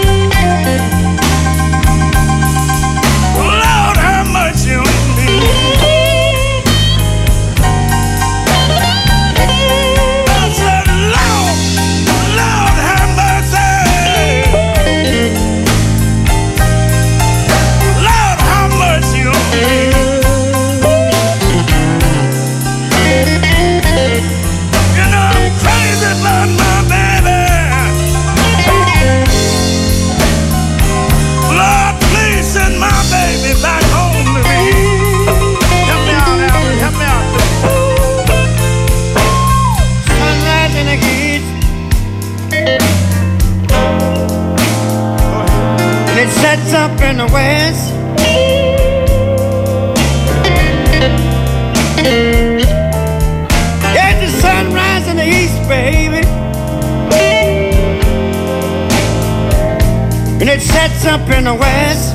sets up in the west. There's the sunrise in the east, baby, and it sets up in the west.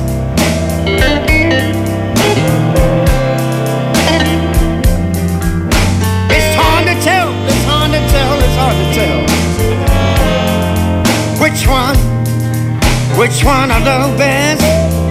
It's hard to tell, it's hard to tell, it's hard to tell which one, which one I love best.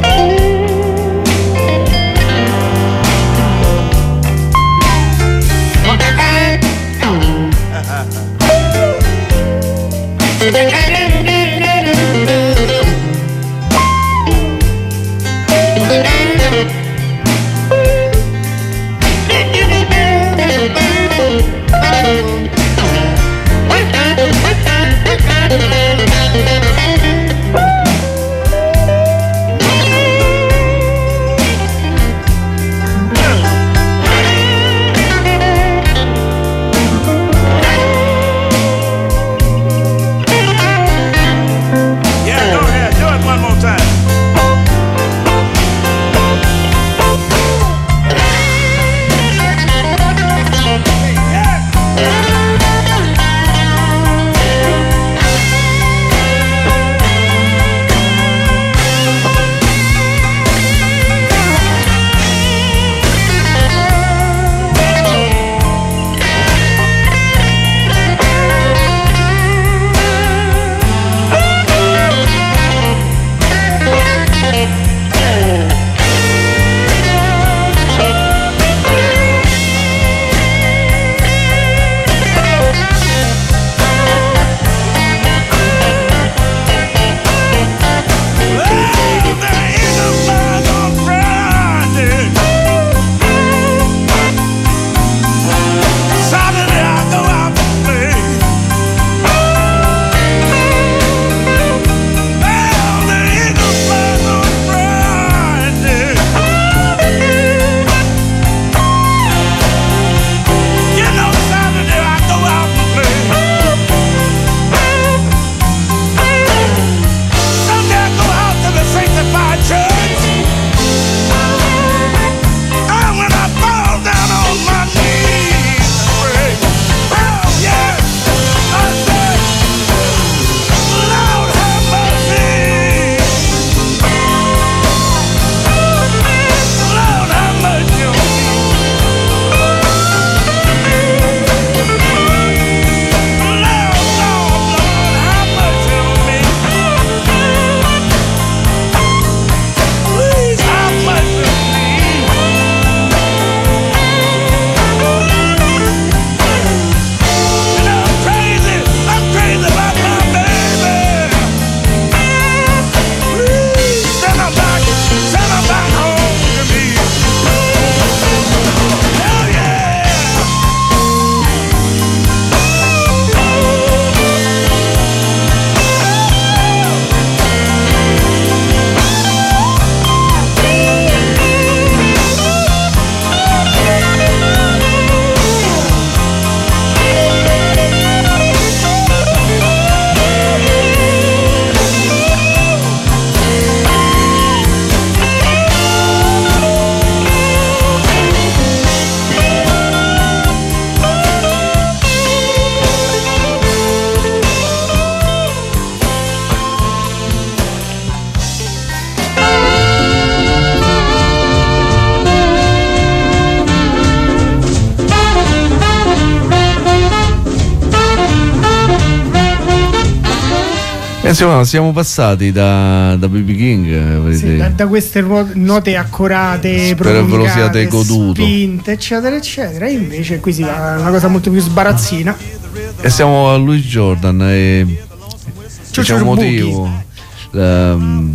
Insomma, siamo passati da, da B B King, sì, da, da queste note accorate, spero ve lo siate goduto, spinte, eccetera eccetera, e invece qui si va una cosa molto più sbarazzina. E siamo a Louis Jordan e c'è un motivo, la,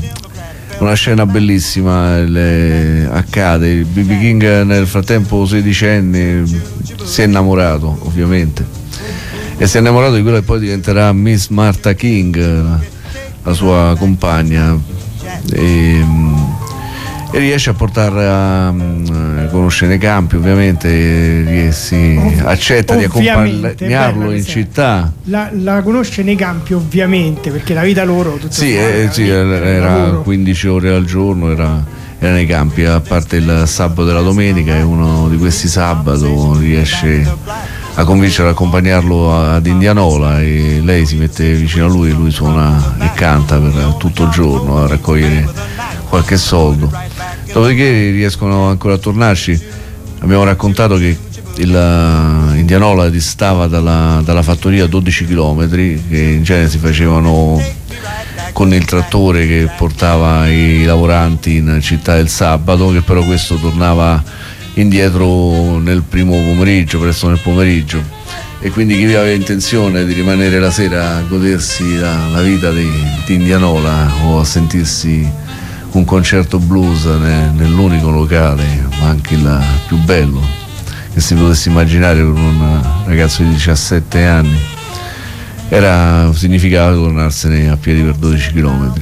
una scena bellissima le, accade. B B King nel frattempo sedicenne si è innamorato, ovviamente, e si è innamorato di quella che poi diventerà Miss Martha King, la, la sua compagna, e, e riesce a portare a, come conosce nei campi, ovviamente, si Ov- accetta di accompagnarlo in città. La, la conosce nei campi, ovviamente, perché la vita loro tutto Sì, fuori, eh, sì era lavoro. quindici ore al giorno, era, era nei campi, a parte il sabato e la domenica, e uno di questi sabato riesce a convincere ad accompagnarlo ad Indianola, e lei si mette vicino a lui e lui suona e canta per tutto il giorno a raccogliere qualche soldo. Dopodiché riescono ancora a tornarci. Abbiamo raccontato che il Indianola distava dalla, dalla fattoria dodici chilometri, che in genere si facevano con il trattore che portava i lavoranti in città il sabato, che però questo tornava indietro nel primo pomeriggio, presto nel pomeriggio, e quindi chi aveva intenzione di rimanere la sera a godersi la, la vita di, di Indianola o a sentirsi un concerto blues ne, nell'unico locale, ma anche il più bello che si potesse immaginare per un ragazzo di diciassette anni, era, significava tornarsene a piedi per dodici chilometri.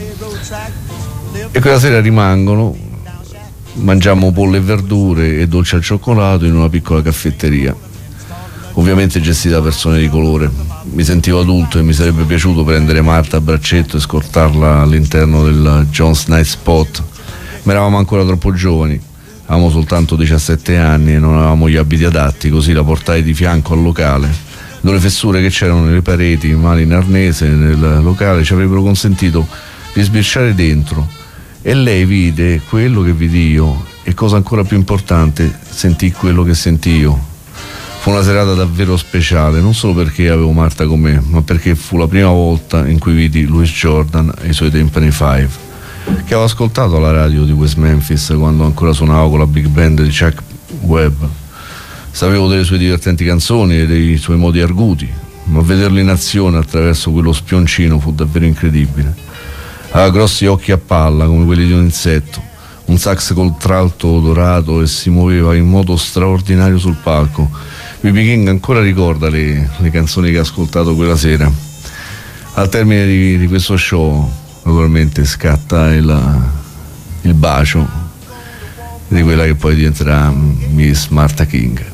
E quella sera rimangono, mangiamo pollo e verdure e dolce al cioccolato in una piccola caffetteria, ovviamente gestita da persone di colore. Mi sentivo adulto e mi sarebbe piaciuto prendere Marta a braccetto e scortarla all'interno del John's Night Spot, ma eravamo ancora troppo giovani, avevamo soltanto diciassette anni e non avevamo gli abiti adatti, così la portai di fianco al locale, dove le fessure che c'erano nelle pareti, mani in arnese nel locale, ci avrebbero consentito di sbirciare dentro, e lei vide quello che vidi io e, cosa ancora più importante, sentì quello che sentì io. Fu una serata davvero speciale, non solo perché avevo Marta con me, ma perché fu la prima volta in cui vidi Louis Jordan e i suoi Tympany Five, che avevo ascoltato alla radio di West Memphis quando ancora suonavo con la big band di Chuck Webb. Sapevo delle sue divertenti canzoni e dei suoi modi arguti, ma vederlo in azione attraverso quello spioncino fu davvero incredibile. Aveva grossi occhi a palla come quelli di un insetto, un sax col tralto dorato, e si muoveva in modo straordinario sul palco. B B King ancora ricorda le, le canzoni che ha ascoltato quella sera. Al termine di, di questo show naturalmente scatta il, il bacio di quella che poi diventerà Miss Martha King.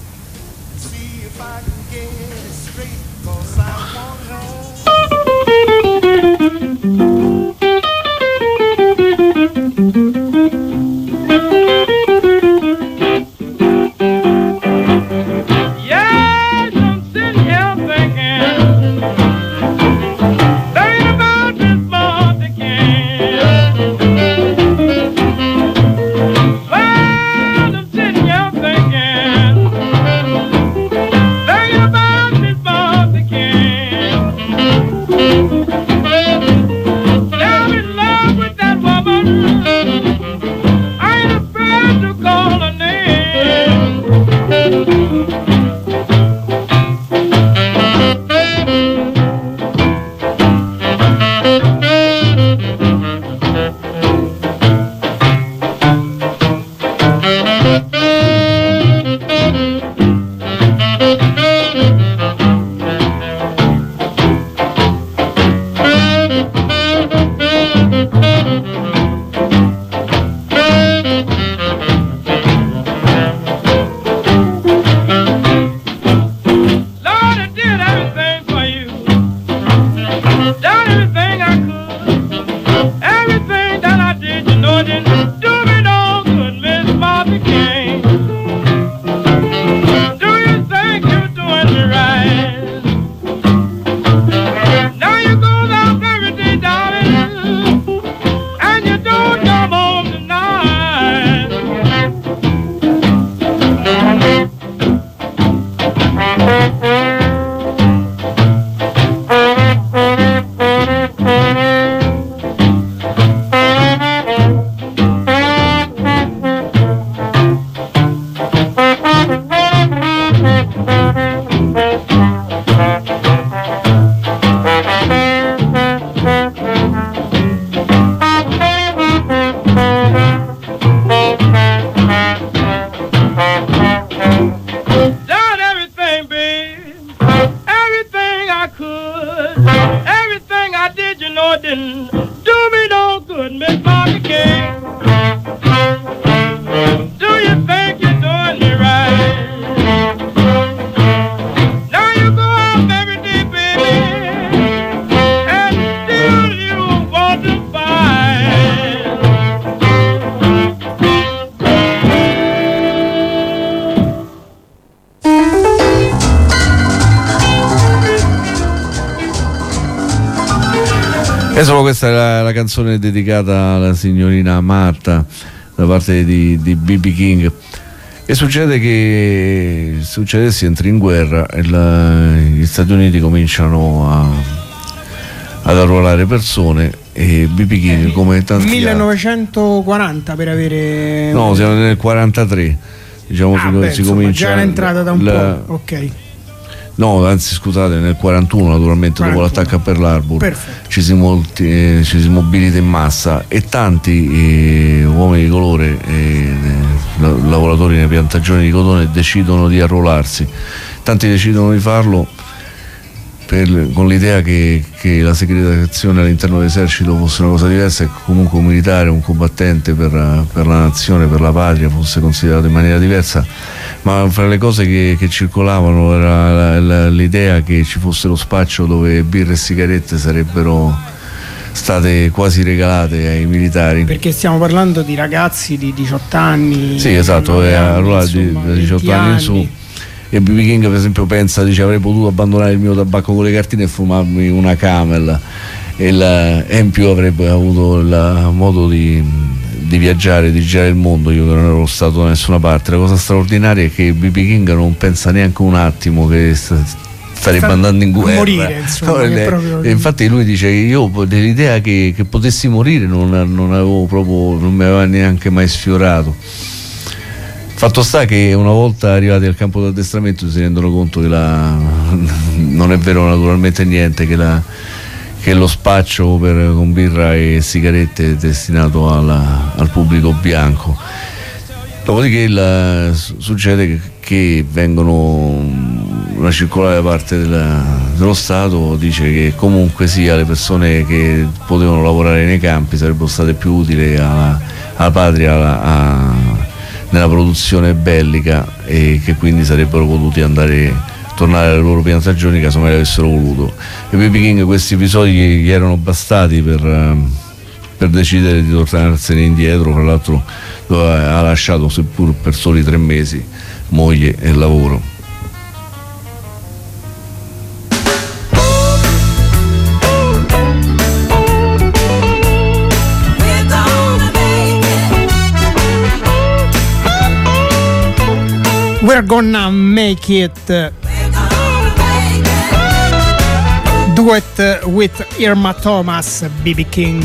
E solo questa è la, la canzone dedicata alla signorina Marta da parte di, di B B King. E succede che succede si entri in guerra e la, gli Stati Uniti cominciano a, ad arruolare persone e B B King, come tanti millenovecentoquaranta per avere... No, siamo nel quarantatré, diciamo. Ah, si, beh, si insomma, comincia già è entrata da un la, po', ok. No, anzi scusate, nel quarantuno naturalmente, quarantuno. Dopo l'attacco a Pearl Harbor ci si, molti, eh, ci si mobilita in massa e tanti eh, uomini di colore, eh, lavoratori nelle piantagioni di cotone, decidono di arruolarsi. Tanti decidono di farlo per, con l'idea che, che la segretazione all'interno dell'esercito fosse una cosa diversa e che comunque un militare, un combattente per, per la nazione, per la patria fosse considerato in maniera diversa. Ma fra le cose che, che circolavano era la, la, l'idea che ci fosse lo spaccio dove birre e sigarette sarebbero state quasi regalate ai militari. Perché stiamo parlando di ragazzi di diciotto anni. Sì, esatto, è arruolati da diciotto anni in su. E B B King per esempio pensa, dice, avrei potuto abbandonare il mio tabacco con le cartine e fumarmi una Camel, e, la, e in più avrebbe avuto il modo di di viaggiare, di girare il mondo, io che non ero stato da nessuna parte. La cosa straordinaria è che B B King non pensa neanche un attimo che sta, starebbe Sta andando in guerra, morire, insomma, no, le, proprio... e infatti lui dice che io dell'idea che, che potessi morire non, non avevo proprio, non mi aveva neanche mai sfiorato. Fatto sta che una volta arrivati al campo d'addestramento si rendono conto che la, non è vero naturalmente niente, che la che lo spaccio per, con birra e sigarette è destinato alla, al pubblico bianco. Dopodiché il, succede che, che vengono una circolare da parte della, dello Stato dice che comunque sia le persone che potevano lavorare nei campi sarebbero state più utili alla, alla patria, alla, a, nella produzione bellica, e che quindi sarebbero potuti andare tornare alle loro piantagioni casomai avessero voluto. E B B King questi episodi gli erano bastati per, per decidere di tornarsene indietro. Tra l'altro ha lasciato, seppur per soli tre mesi, moglie e lavoro. We're gonna make it. Duet with Irma Thomas, B B King.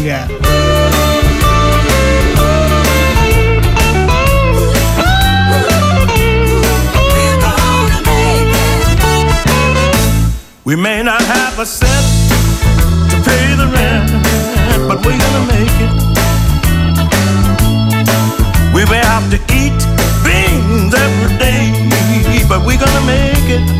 We may not have a cent to pay the rent, but we're gonna make it. We may have to eat beans every day, but we're gonna make it.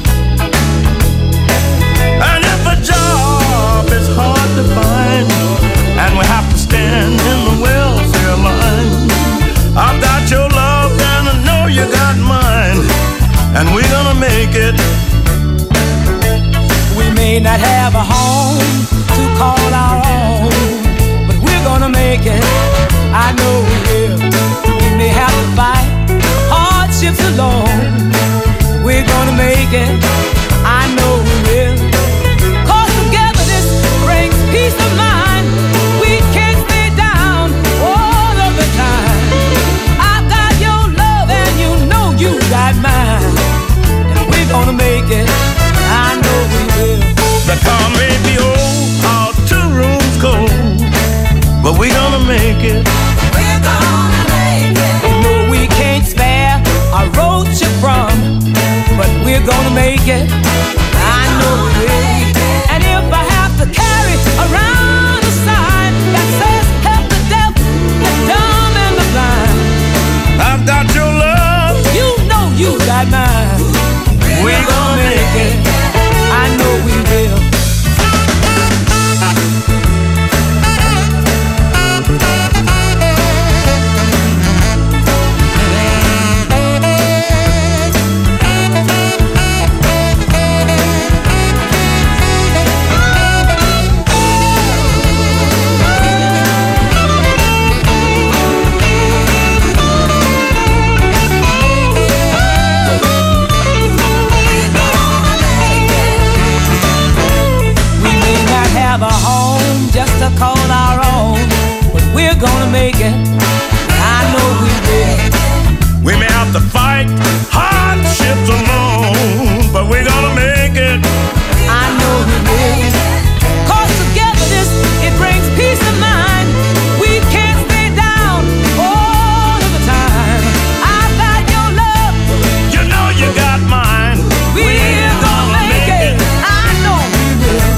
And if a job is hard to find, and we have to stand in the welfare line, I've got your love and I know you got mine, and we're gonna make it. We may not have a home to call our own, but we're gonna make it. I know we will. We may have to fight hardships alone. We're gonna make it. I know we will. Cause togetherness brings peace of mind. We can't stay down all of the time. I've got your love and you know you got mine, and we're gonna make it. I know we will. The car may be old, our two rooms cold, but we're gonna make it. We're gonna make it. No, we can't spare a roach from, but we're gonna make it. I know we will. And if I have to carry around a sign that says help the deaf, the dumb and the blind, I've got your love, you know you got mine. We're gonna make it. I know we will. make it. I know we will. We may have to fight hardships alone, but we're gonna make it. I know we will. Cause togetherness, it brings peace of mind. We can't stay down all of the time. I've got your love. You know you got mine. We're gonna make it. I know we will.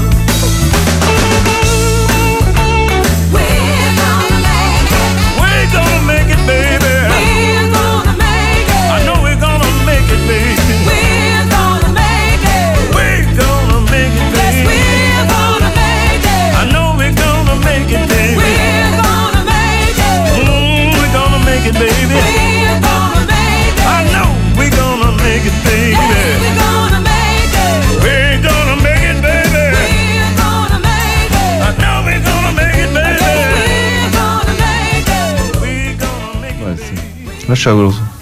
We're gonna make it. We're gonna make it, baby. We're gonna make it. I know we're gonna make it, baby. We're gonna make it. We're gonna make it, Yes, baby. we're gonna make it. I know we're gonna make it, baby. We're gonna make it. Mm, we're gonna make it, baby. We're gonna make it. I know we're gonna make it, baby. Yes, we're gonna make it. We're gonna make it, baby. We're gonna make it. I know we're gonna make it, baby. We're gonna make it. We're gonna make it, Vai, sì. baby. Lascia quello su.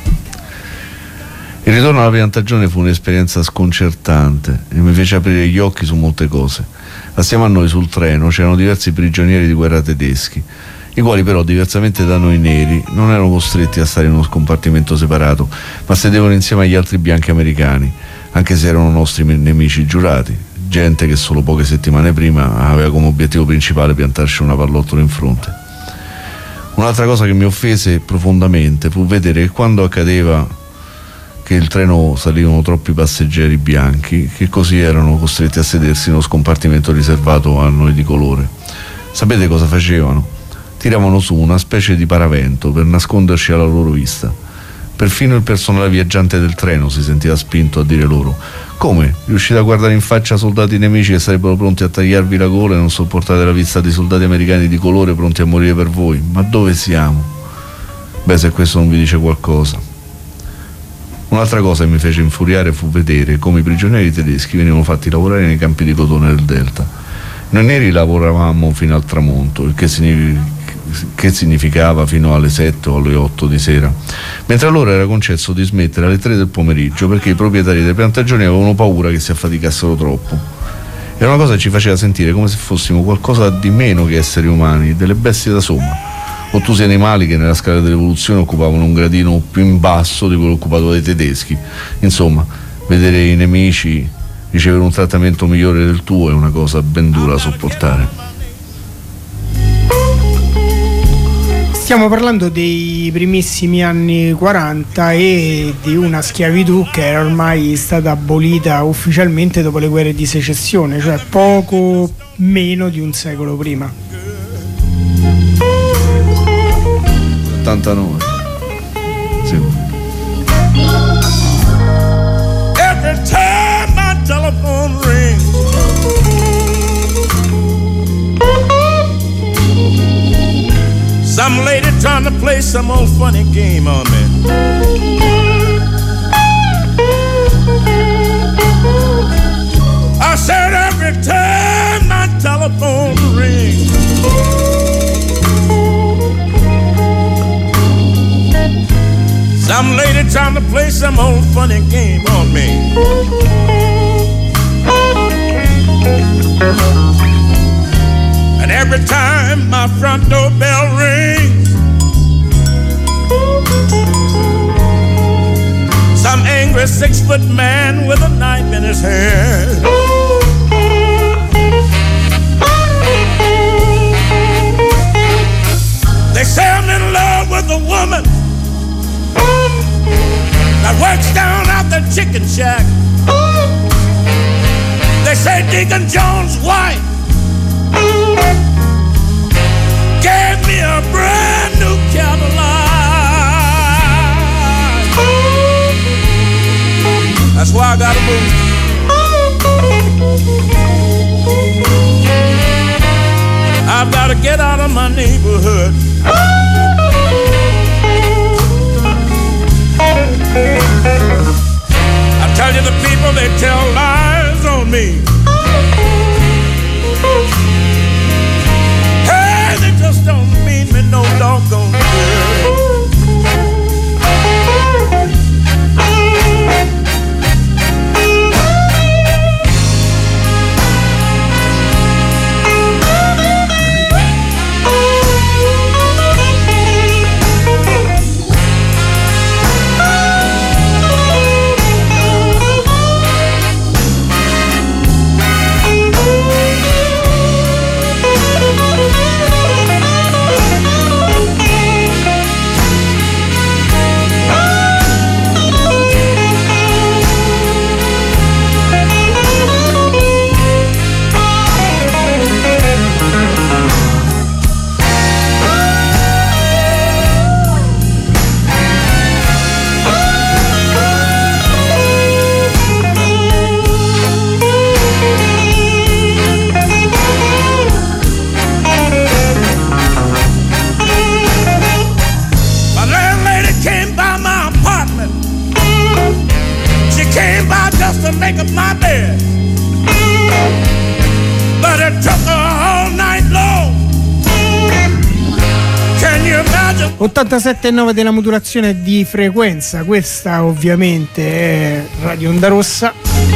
Il ritorno alla piantagione fu un'esperienza sconcertante e mi fece aprire gli occhi su molte cose. Assieme a noi sul treno c'erano diversi prigionieri di guerra tedeschi, i quali però, diversamente da noi neri, non erano costretti a stare in uno scompartimento separato, ma sedevano insieme agli altri bianchi americani, anche se erano nostri nemici giurati, gente che solo poche settimane prima aveva come obiettivo principale piantarci una pallottola in fronte. Un'altra cosa che mi offese profondamente fu vedere che quando accadeva che il treno salivano troppi passeggeri bianchi, che così erano costretti a sedersi in uno scompartimento riservato a noi di colore. Sapete cosa facevano? Tiravano su una specie di paravento per nasconderci alla loro vista. Perfino il personale viaggiante del treno si sentiva spinto a dire loro: come? Riuscite a guardare in faccia soldati nemici che sarebbero pronti a tagliarvi la gola e non sopportate la vista di soldati americani di colore pronti a morire per voi? Ma dove siamo? Beh, se questo non vi dice qualcosa. Un'altra cosa che mi fece infuriare fu vedere come i prigionieri tedeschi venivano fatti lavorare nei campi di cotone del Delta. Noi neri lavoravamo fino al tramonto, il che, signific- che significava fino alle sette o alle otto di sera, mentre a loro era concesso di smettere alle tre del pomeriggio perché i proprietari delle piantagioni avevano paura che si affaticassero troppo. Era una cosa che ci faceva sentire come se fossimo qualcosa di meno che esseri umani, delle bestie da somma, ottusi animali che nella scala dell'evoluzione occupavano un gradino più in basso di quello occupato dai tedeschi. Insomma, vedere i nemici ricevere un trattamento migliore del tuo è una cosa ben dura da sopportare. Stiamo parlando dei primissimi anni quaranta e di una schiavitù che era ormai stata abolita ufficialmente dopo le guerre di secessione, cioè poco meno di un secolo prima. ottantanove. Sì. Every time my telephone rings, some lady trying to play some old funny game on me. I said every time my telephone rings, some lady trying to play some old funny game on me. And every time my front door bell rings, some angry six-foot man with a knife in his hand they say I'm in love with a woman that works down at the chicken shack. They say Deacon Jones' wife gave me a brand new Cadillac. That's why I gotta move. I've gotta get out of my neighborhood. I tell you, the people, they tell lies on me. Hey, they just don't mean me no doggone good. ottantasette virgola nove della modulazione di frequenza, questa ovviamente è Radio Onda Rossa.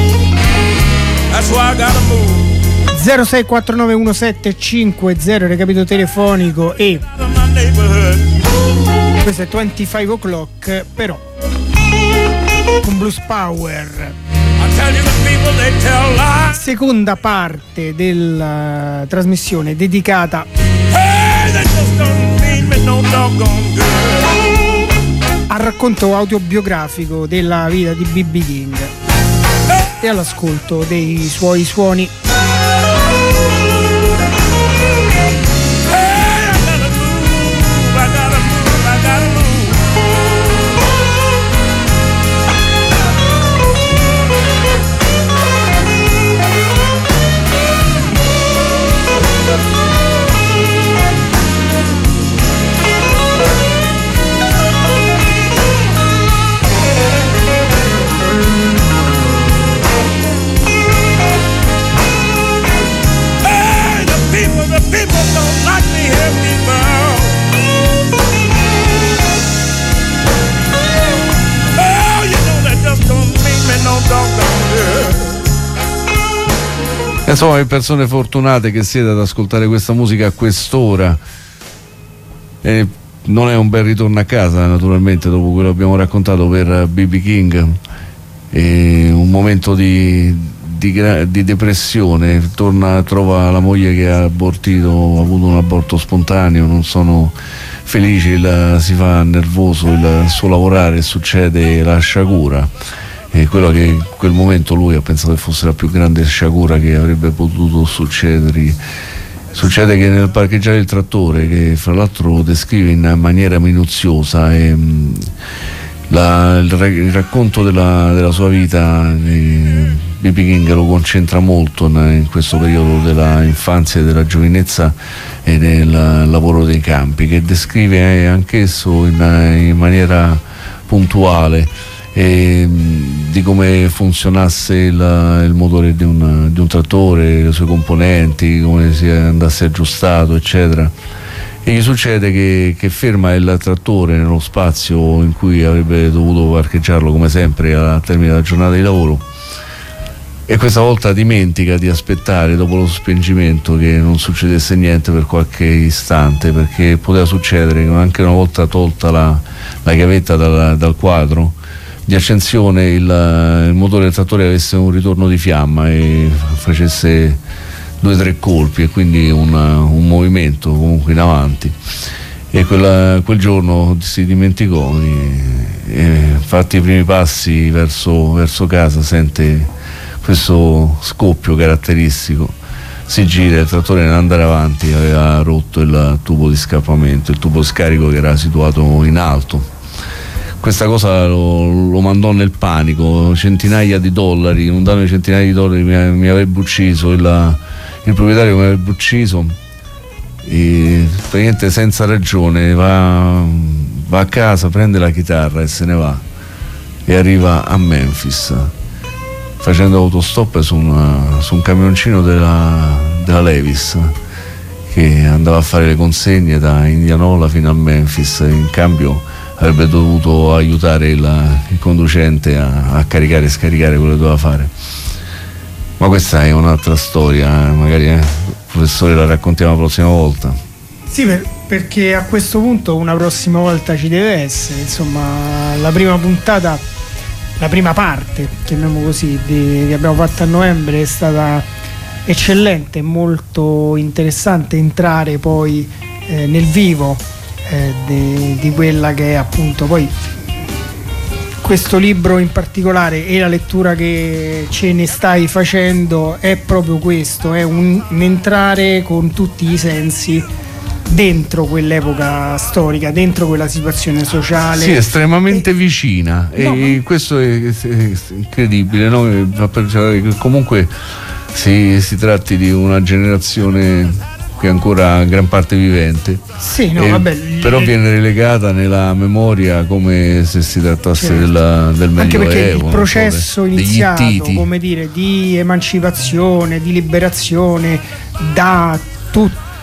zero sei quattro nove uno sette cinque zero recapito telefonico e questo è venticinque o'clock, però con Blues Power. Seconda parte della trasmissione dedicata al racconto autobiografico della vita di B B King e all'ascolto dei suoi suoni. Insomma, le persone fortunate che siete ad ascoltare questa musica a quest'ora, eh, non è un bel ritorno a casa naturalmente dopo quello che abbiamo raccontato per B B King, è un momento di, di, di depressione, torna, trova la moglie che ha abortito, ha avuto un aborto spontaneo, non sono felici, il, si fa nervoso il suo lavorare, succede la sciagura. E quello che in quel momento lui ha pensato che fosse la più grande sciagura che avrebbe potuto succedergli. Succede che nel parcheggiare il trattore, che fra l'altro descrive in maniera minuziosa, e, mh, la, il, il racconto della, della sua vita, B B King lo concentra molto in, in questo periodo della infanzia e della giovinezza e nel lavoro dei campi, che descrive anch'esso in, in maniera puntuale, e di come funzionasse il, il motore di un, di un trattore, le sue componenti, come si andasse aggiustato, eccetera. E gli succede che, che ferma il trattore nello spazio in cui avrebbe dovuto parcheggiarlo come sempre al termine della giornata di lavoro, e questa volta dimentica di aspettare dopo lo spengimento che non succedesse niente per qualche istante, perché poteva succedere che anche una volta tolta la, la chiavetta dal, dal quadro di accensione, il, il motore del trattore avesse un ritorno di fiamma e facesse due o tre colpi, e quindi un, un movimento comunque in avanti. E quella, quel giorno si dimenticò, e, e fatti i primi passi verso, verso casa sente questo scoppio caratteristico, si gira, il trattore nell'andare avanti aveva rotto il tubo di scappamento, il tubo scarico che era situato in alto. Questa cosa lo, lo mandò nel panico, centinaia di dollari, un danno di centinaia di dollari mi, mi avrebbe ucciso, il, il proprietario mi avrebbe ucciso, e praticamente senza ragione va, va a casa, prende la chitarra e se ne va, e arriva a Memphis facendo autostop su, una, su un camioncino della, della Levis, che andava a fare le consegne da Indianola fino a Memphis. In cambio avrebbe dovuto aiutare il, il conducente a, a caricare e scaricare quello che doveva fare. Ma questa è un'altra storia, magari eh, professore la raccontiamo la prossima volta. Sì, per, perché a questo punto una prossima volta ci deve essere. Insomma, la prima puntata, la prima parte, chiamiamo così, di, che abbiamo fatto a novembre è stata eccellente, molto interessante entrare poi eh, nel vivo eh, di, di quella che è appunto poi questo libro in particolare, e la lettura che ce ne stai facendo è proprio questo, è un, un entrare con tutti i sensi dentro quell'epoca storica, dentro quella situazione sociale. Sì, estremamente e, vicina, no, e ma... questo è, è, è incredibile, no? Che comunque si, si tratti di una generazione che è ancora gran parte vivente, sì, no, e, vabbè, però viene relegata nella memoria come se si trattasse certo. della, del Medioevo. Anche perché il processo so, iniziato, come dire, di emancipazione, di liberazione da tutti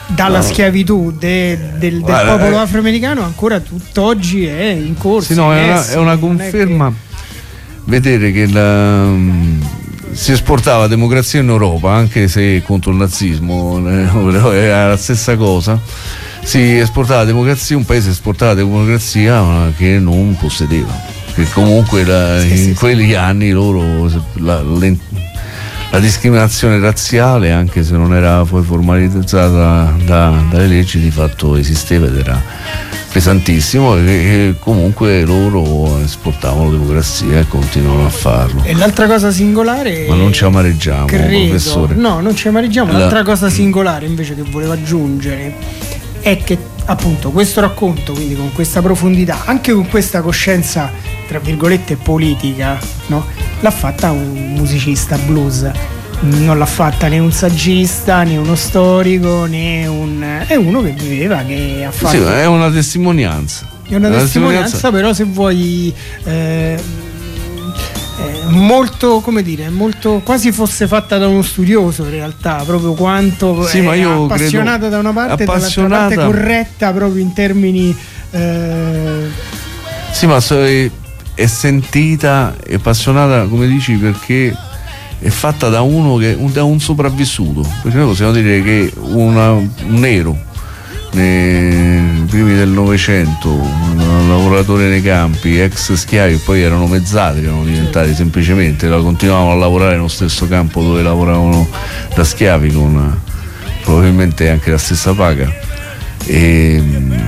dalla no. schiavitù de, del, del Guarda, popolo eh, afroamericano ancora tutt'oggi è in corso. Sì, no, in è, una, essere, è una non conferma è vedere che la, si esportava democrazia in Europa, anche se contro il nazismo, però era la stessa cosa. Si esportava democrazia, un paese esportava democrazia che non possedeva, che comunque la, sì, in sì, quegli sì. anni loro la, la, la discriminazione razziale, anche se non era poi formalizzata da, dalle leggi, di fatto esisteva ed era pesantissimo, e, e comunque loro esportavano democrazia e continuano a farlo. E l'altra cosa singolare, Ma non ci amareggiamo, credo, professore. no, non ci amareggiamo. La- L'altra cosa singolare invece che volevo aggiungere è che appunto questo racconto, quindi con questa profondità, anche con questa coscienza tra virgolette politica, no? L'ha fatta un musicista blues, non l'ha fatta né un saggista né uno storico né un... è uno che viveva, che ha fatto... Sì, è una testimonianza. È una Una testimonianza, però se vuoi eh, eh, molto, come dire, molto, quasi fosse fatta da uno studioso in realtà, proprio quanto Sì, è ma io appassionata credo- da una parte e dall'altra appassionata- parte corretta proprio in termini eh, Sì, ma so- è, è sentita e appassionata, come dici, perché è fatta da uno che un, da un sopravvissuto. Perché noi possiamo dire che una, un nero nei primi del Novecento, un lavoratore nei campi, ex schiavi, poi erano mezzadri, erano diventati semplicemente, continuavano a lavorare nello stesso campo dove lavoravano da schiavi, con probabilmente anche la stessa paga. E,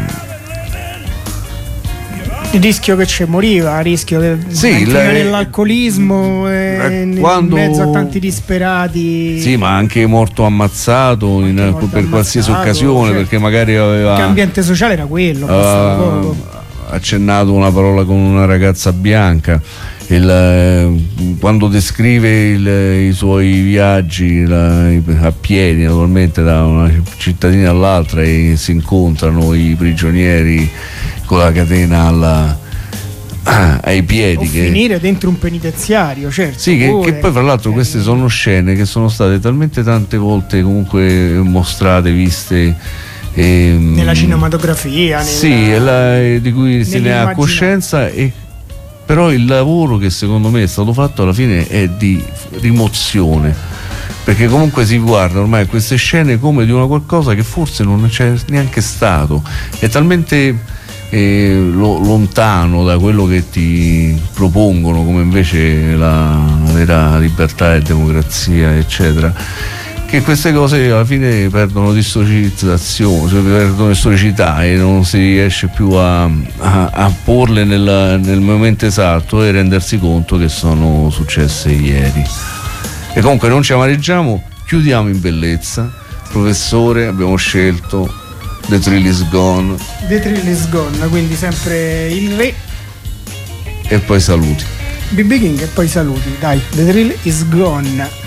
il rischio che ci moriva, il rischio che Sì, entriva la- nell'alcolismo e eh, in quando- mezzo a tanti disperati, sì, ma anche morto ammazzato in- morto per qualsiasi ammazzato, occasione, certo. perché magari aveva che ambiente sociale era quello, bastava aveva poco. accennato una parola con una ragazza bianca. Il, eh, quando descrive il, i suoi viaggi la- a piedi, naturalmente, da una cittadina all'altra, e si incontrano i prigionieri con la catena alla, ai piedi, O che, finire dentro un penitenziario, certo. sì, che, pure. che poi fra l'altro queste sono scene che sono state talmente tante volte comunque mostrate, viste, ehm, Nella cinematografia, nella- sì, e la- e di cui se ne ha nell'immaginario. coscienza. E però il lavoro che secondo me è stato fatto alla fine è di rimozione, perché comunque si guarda ormai queste scene come di una qualcosa che forse non c'è neanche stato, è talmente eh, lo- lontano da quello che ti propongono come invece la vera libertà e democrazia, eccetera, che queste cose alla fine perdono di storicizzazione, cioè perdono di storicità, e non si riesce più a, a, a porle nel, nel momento esatto e rendersi conto che sono successe ieri. E comunque non ci amareggiamo, chiudiamo in bellezza. Professore, abbiamo scelto The Thrill Is Gone The Thrill Is Gone, quindi sempre il re, e poi saluti. B B King, e poi saluti. Dai, The Thrill Is Gone.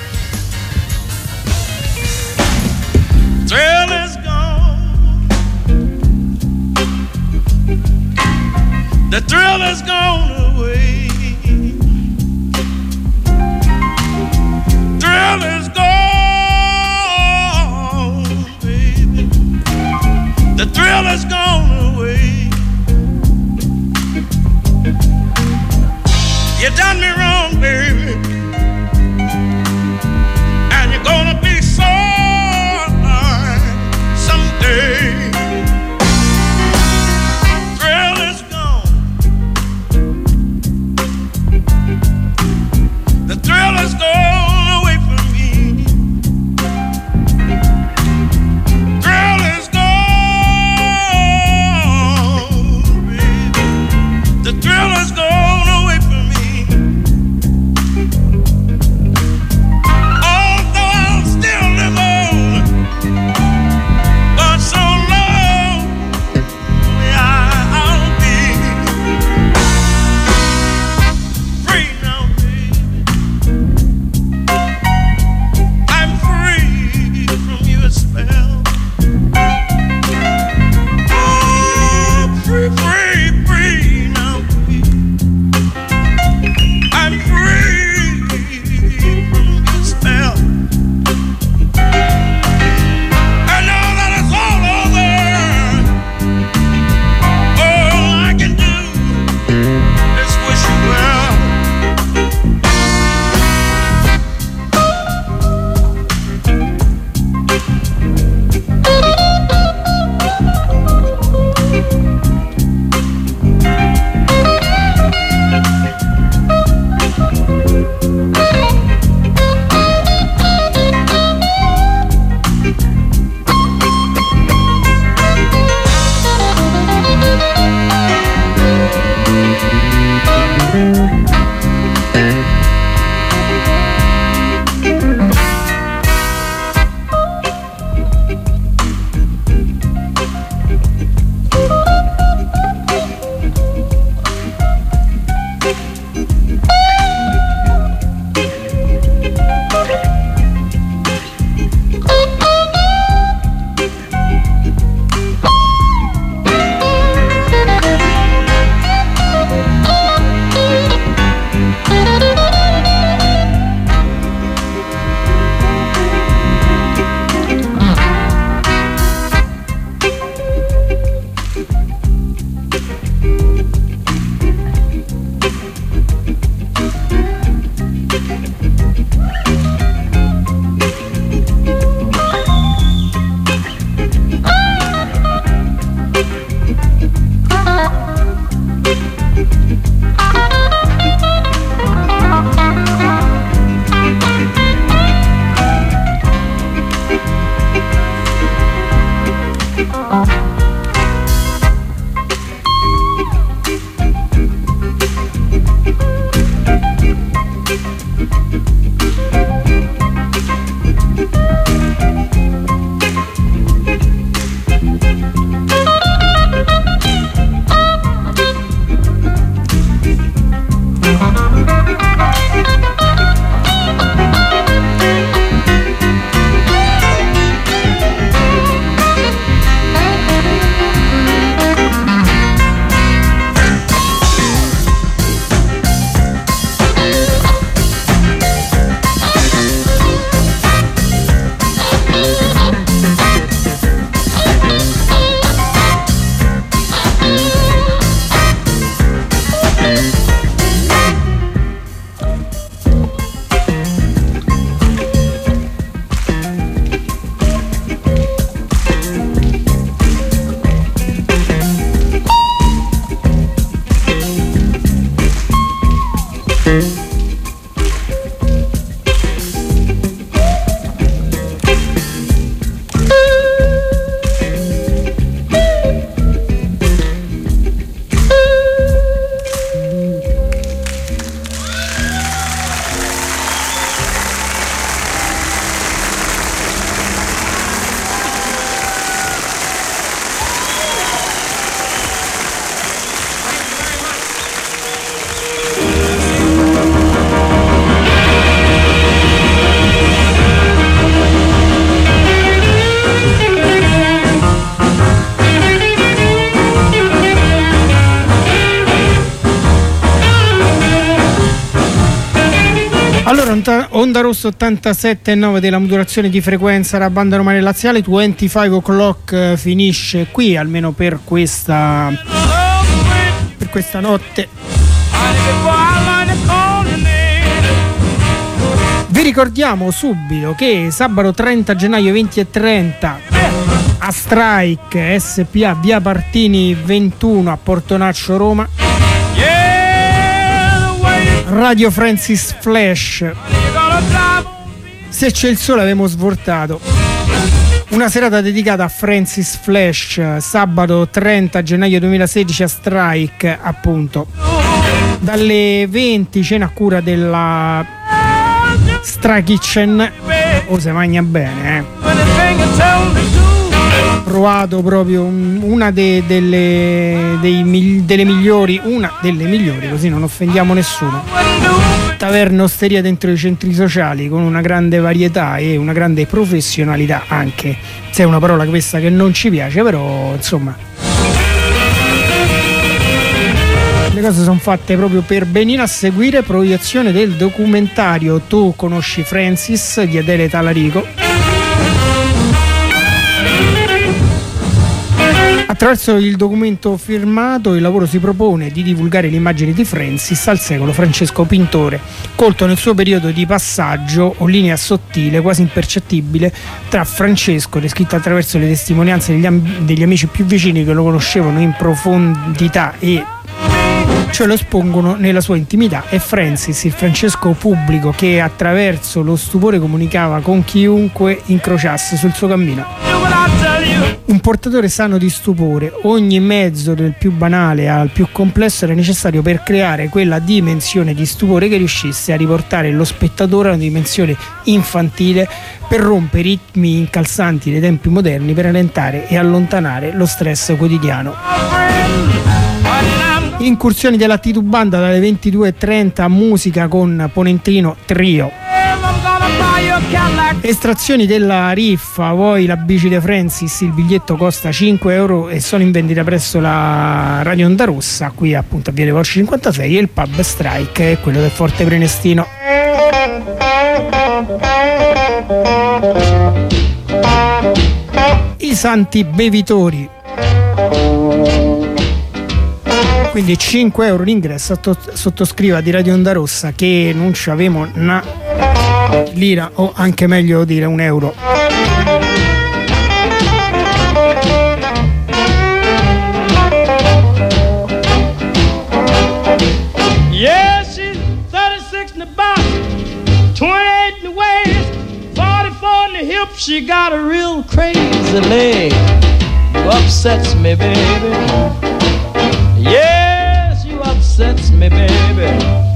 Thrill is gone. The thrill is gone away. Thrill is gone, baby. The thrill is gone away. You done me wrong, baby, and you're gonna be sorry someday. Thrill is gone. The thrill is gone away from me. Thrill is gone, baby. The thrill is gone away from me. Onda, Onda Rosso ottantasette e nove della modulazione di frequenza della banda romana laziale. venticinque o'clock eh, finisce qui, almeno per questa per questa notte. Vi ricordiamo subito che sabato trenta gennaio venti e trenta a Strike S P A via Partini ventuno a Portonaccio Roma, Radio Francis Flash. Se c'è il sole abbiamo svoltato. Una serata dedicata a Francis Flash, sabato trenta gennaio duemilasedici a Strike, appunto. Dalle venti cena a cura della Stra Kitchen. O se magna bene, eh. Provato proprio una de, delle, dei, delle migliori, una delle migliori, così non offendiamo nessuno, taverne osteria dentro i centri sociali, con una grande varietà e una grande professionalità anche, se è una parola questa che non ci piace, però insomma le cose sono fatte proprio per benino. A seguire proiezione del documentario Tu conosci Francis di Adele Talarico. Attraverso il documento firmato il lavoro si propone di divulgare l'immagine di Francis al secolo Francesco Pintore, colto nel suo periodo di passaggio o linea sottile, quasi impercettibile, tra Francesco, descritto attraverso le testimonianze degli, am- degli amici più vicini che lo conoscevano in profondità e cioè lo espongono nella sua intimità, e Francis, il Francesco pubblico che attraverso lo stupore comunicava con chiunque incrociasse sul suo cammino. Un portatore sano di stupore, ogni mezzo del più banale al più complesso era necessario per creare quella dimensione di stupore che riuscisse a riportare lo spettatore a una dimensione infantile, per rompere i ritmi incalzanti dei tempi moderni, per allentare e allontanare lo stress quotidiano. Incursioni della Titubanda dalle ventidue e trenta, musica con Ponentino Trio. Estrazioni della riffa, voi la bici di Francis, il biglietto costa cinque euro e sono in vendita presso la Radio Onda Rossa, qui appunto a Via dei Porci cinquantasei, e il pub Strike è quello del Forte Prenestino. I Santi Bevitori, quindi cinque euro l'ingresso. Sottoscriva di Radio Onda Rossa che non ci avemo una lira, o anche meglio dire un euro. Yeah, she's thirty-six in the box, twenty-eight in the waist, forty-four in the hip. She got a real crazy leg. You upsets me, baby. Yes, you upsets me, baby.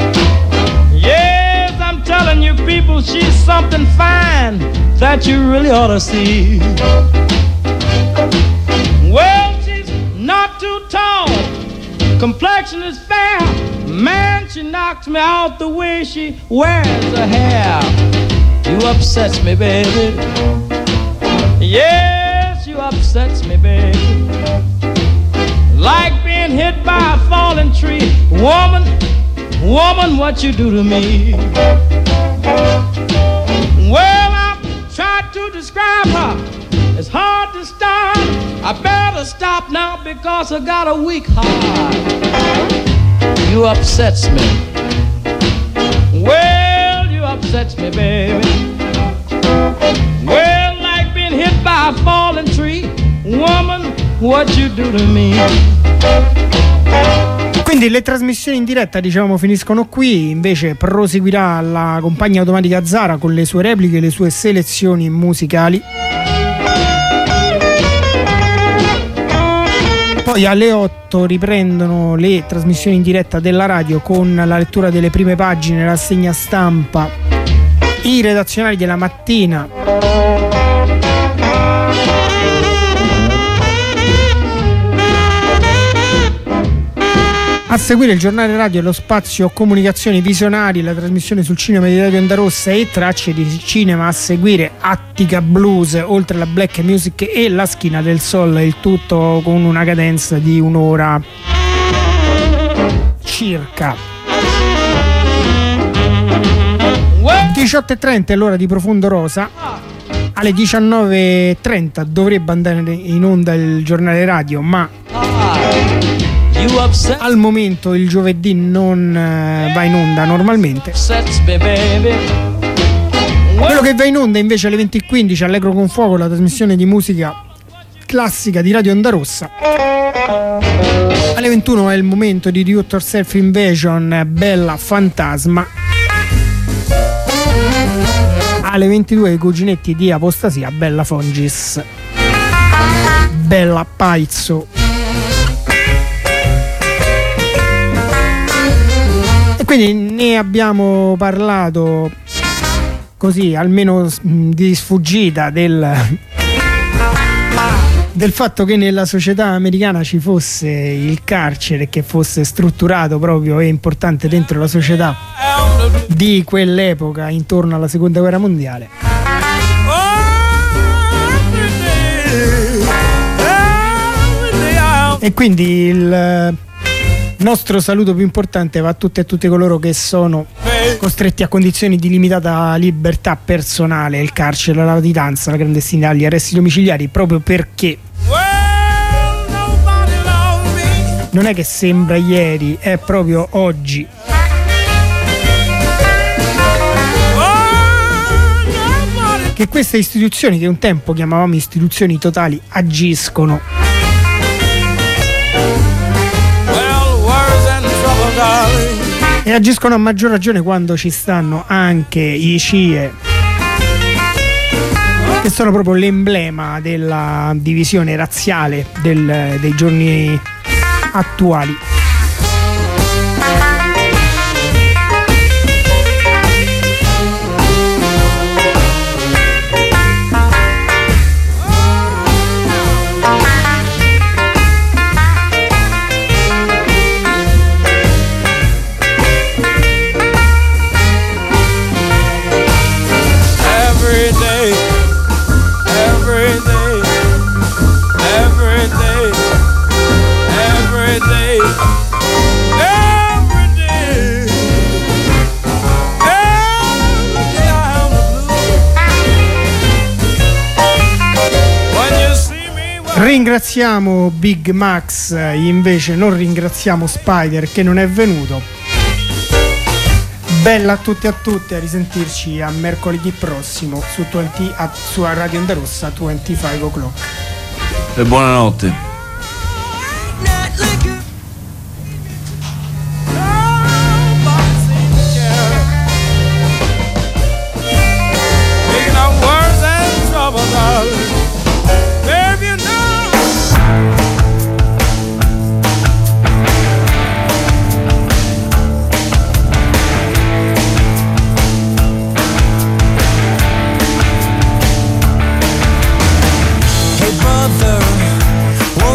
Yes, I'm telling you people, she's something fine that you really ought to see. Well, she's not too tall, complexion is fair. Man, she knocks me out the way she wears her hair. You upsets me, baby. Yes, you upsets me, baby. Like being hit by a falling tree. Woman, woman, what you do to me? Well, I tried to describe her. It's hard to start. I better stop now because I got a weak heart. You upsets me. Well, you upsets me, baby. Well, like being hit by a falling tree. Woman, what you do to me? Quindi le trasmissioni in diretta, diciamo, finiscono qui, invece proseguirà la compagnia automatica Zara con le sue repliche e le sue selezioni musicali. Poi alle otto riprendono le trasmissioni in diretta della radio con la lettura delle prime pagine, la rassegna stampa, i redazionali della mattina. A seguire il giornale radio e lo spazio comunicazioni visionari, la trasmissione sul cinema di Radio Onda Rossa e tracce di cinema. A seguire Attica Blues, oltre la black music e la schina del sol, il tutto con una cadenza di un'ora circa. Well, diciotto e trenta è l'ora di Profondo Rosa. Alle diciannove e trenta dovrebbe andare in onda il giornale radio, ma al momento il giovedì non va in onda normalmente. Quello che va in onda invece alle venti e quindici, Allegro con Fuoco, la trasmissione di musica classica di Radio Onda Rossa. Alle ventuno è il momento di Do It Yourself Invasion, Bella Fantasma. Alle ventidue i cuginetti di Apostasia, Bella Fongis, Bella Paizzo. E quindi ne abbiamo parlato così, almeno di sfuggita, del del fatto che nella società americana ci fosse il carcere, che fosse strutturato proprio e importante dentro la società di quell'epoca intorno alla seconda guerra mondiale. E quindi il nostro saluto più importante va a tutte e tutti coloro che sono costretti a condizioni di limitata libertà personale, il carcere, la latitanza, la clandestinità, gli arresti domiciliari, proprio perché non è che sembra ieri, è proprio oggi. Che queste istituzioni, che un tempo chiamavamo istituzioni totali, agiscono. E agiscono a maggior ragione quando ci stanno anche i C I E, che sono proprio l'emblema della divisione razziale del, dei giorni attuali. Ringraziamo Big Max, invece non ringraziamo Spider che non è venuto. Bella a tutti e a tutte, a risentirci a mercoledì prossimo su, venti, a, su Radio Onda Rossa venticinque o'clock. E buonanotte. Hey brother,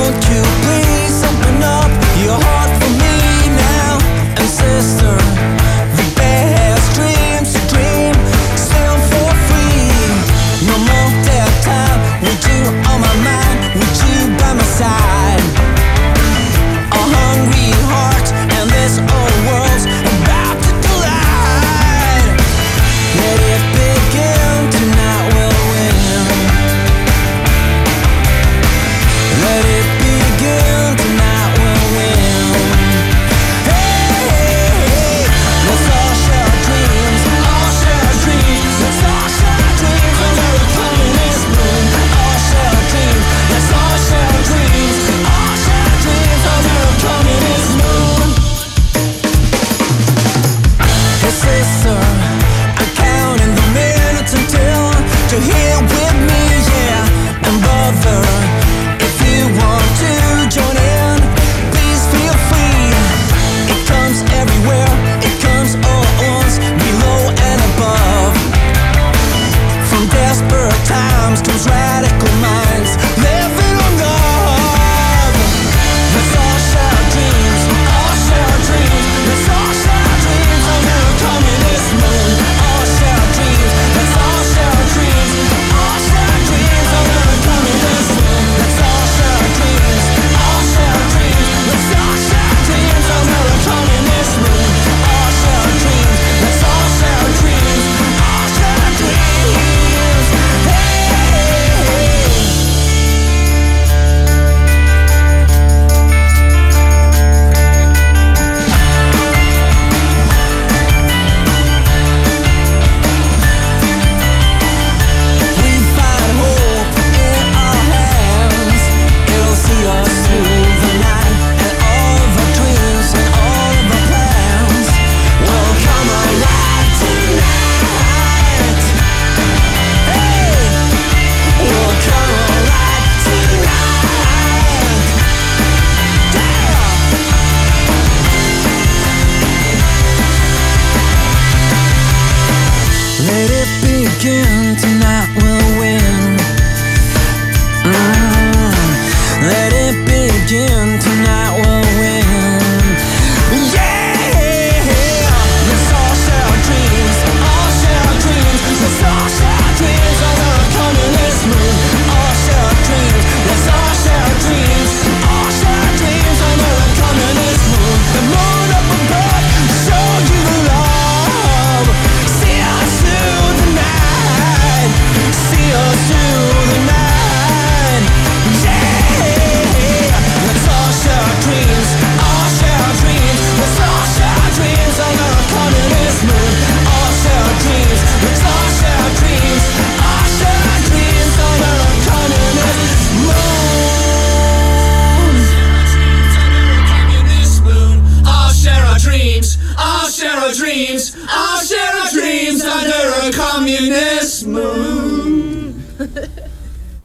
I'll share our dreams under a communist moon.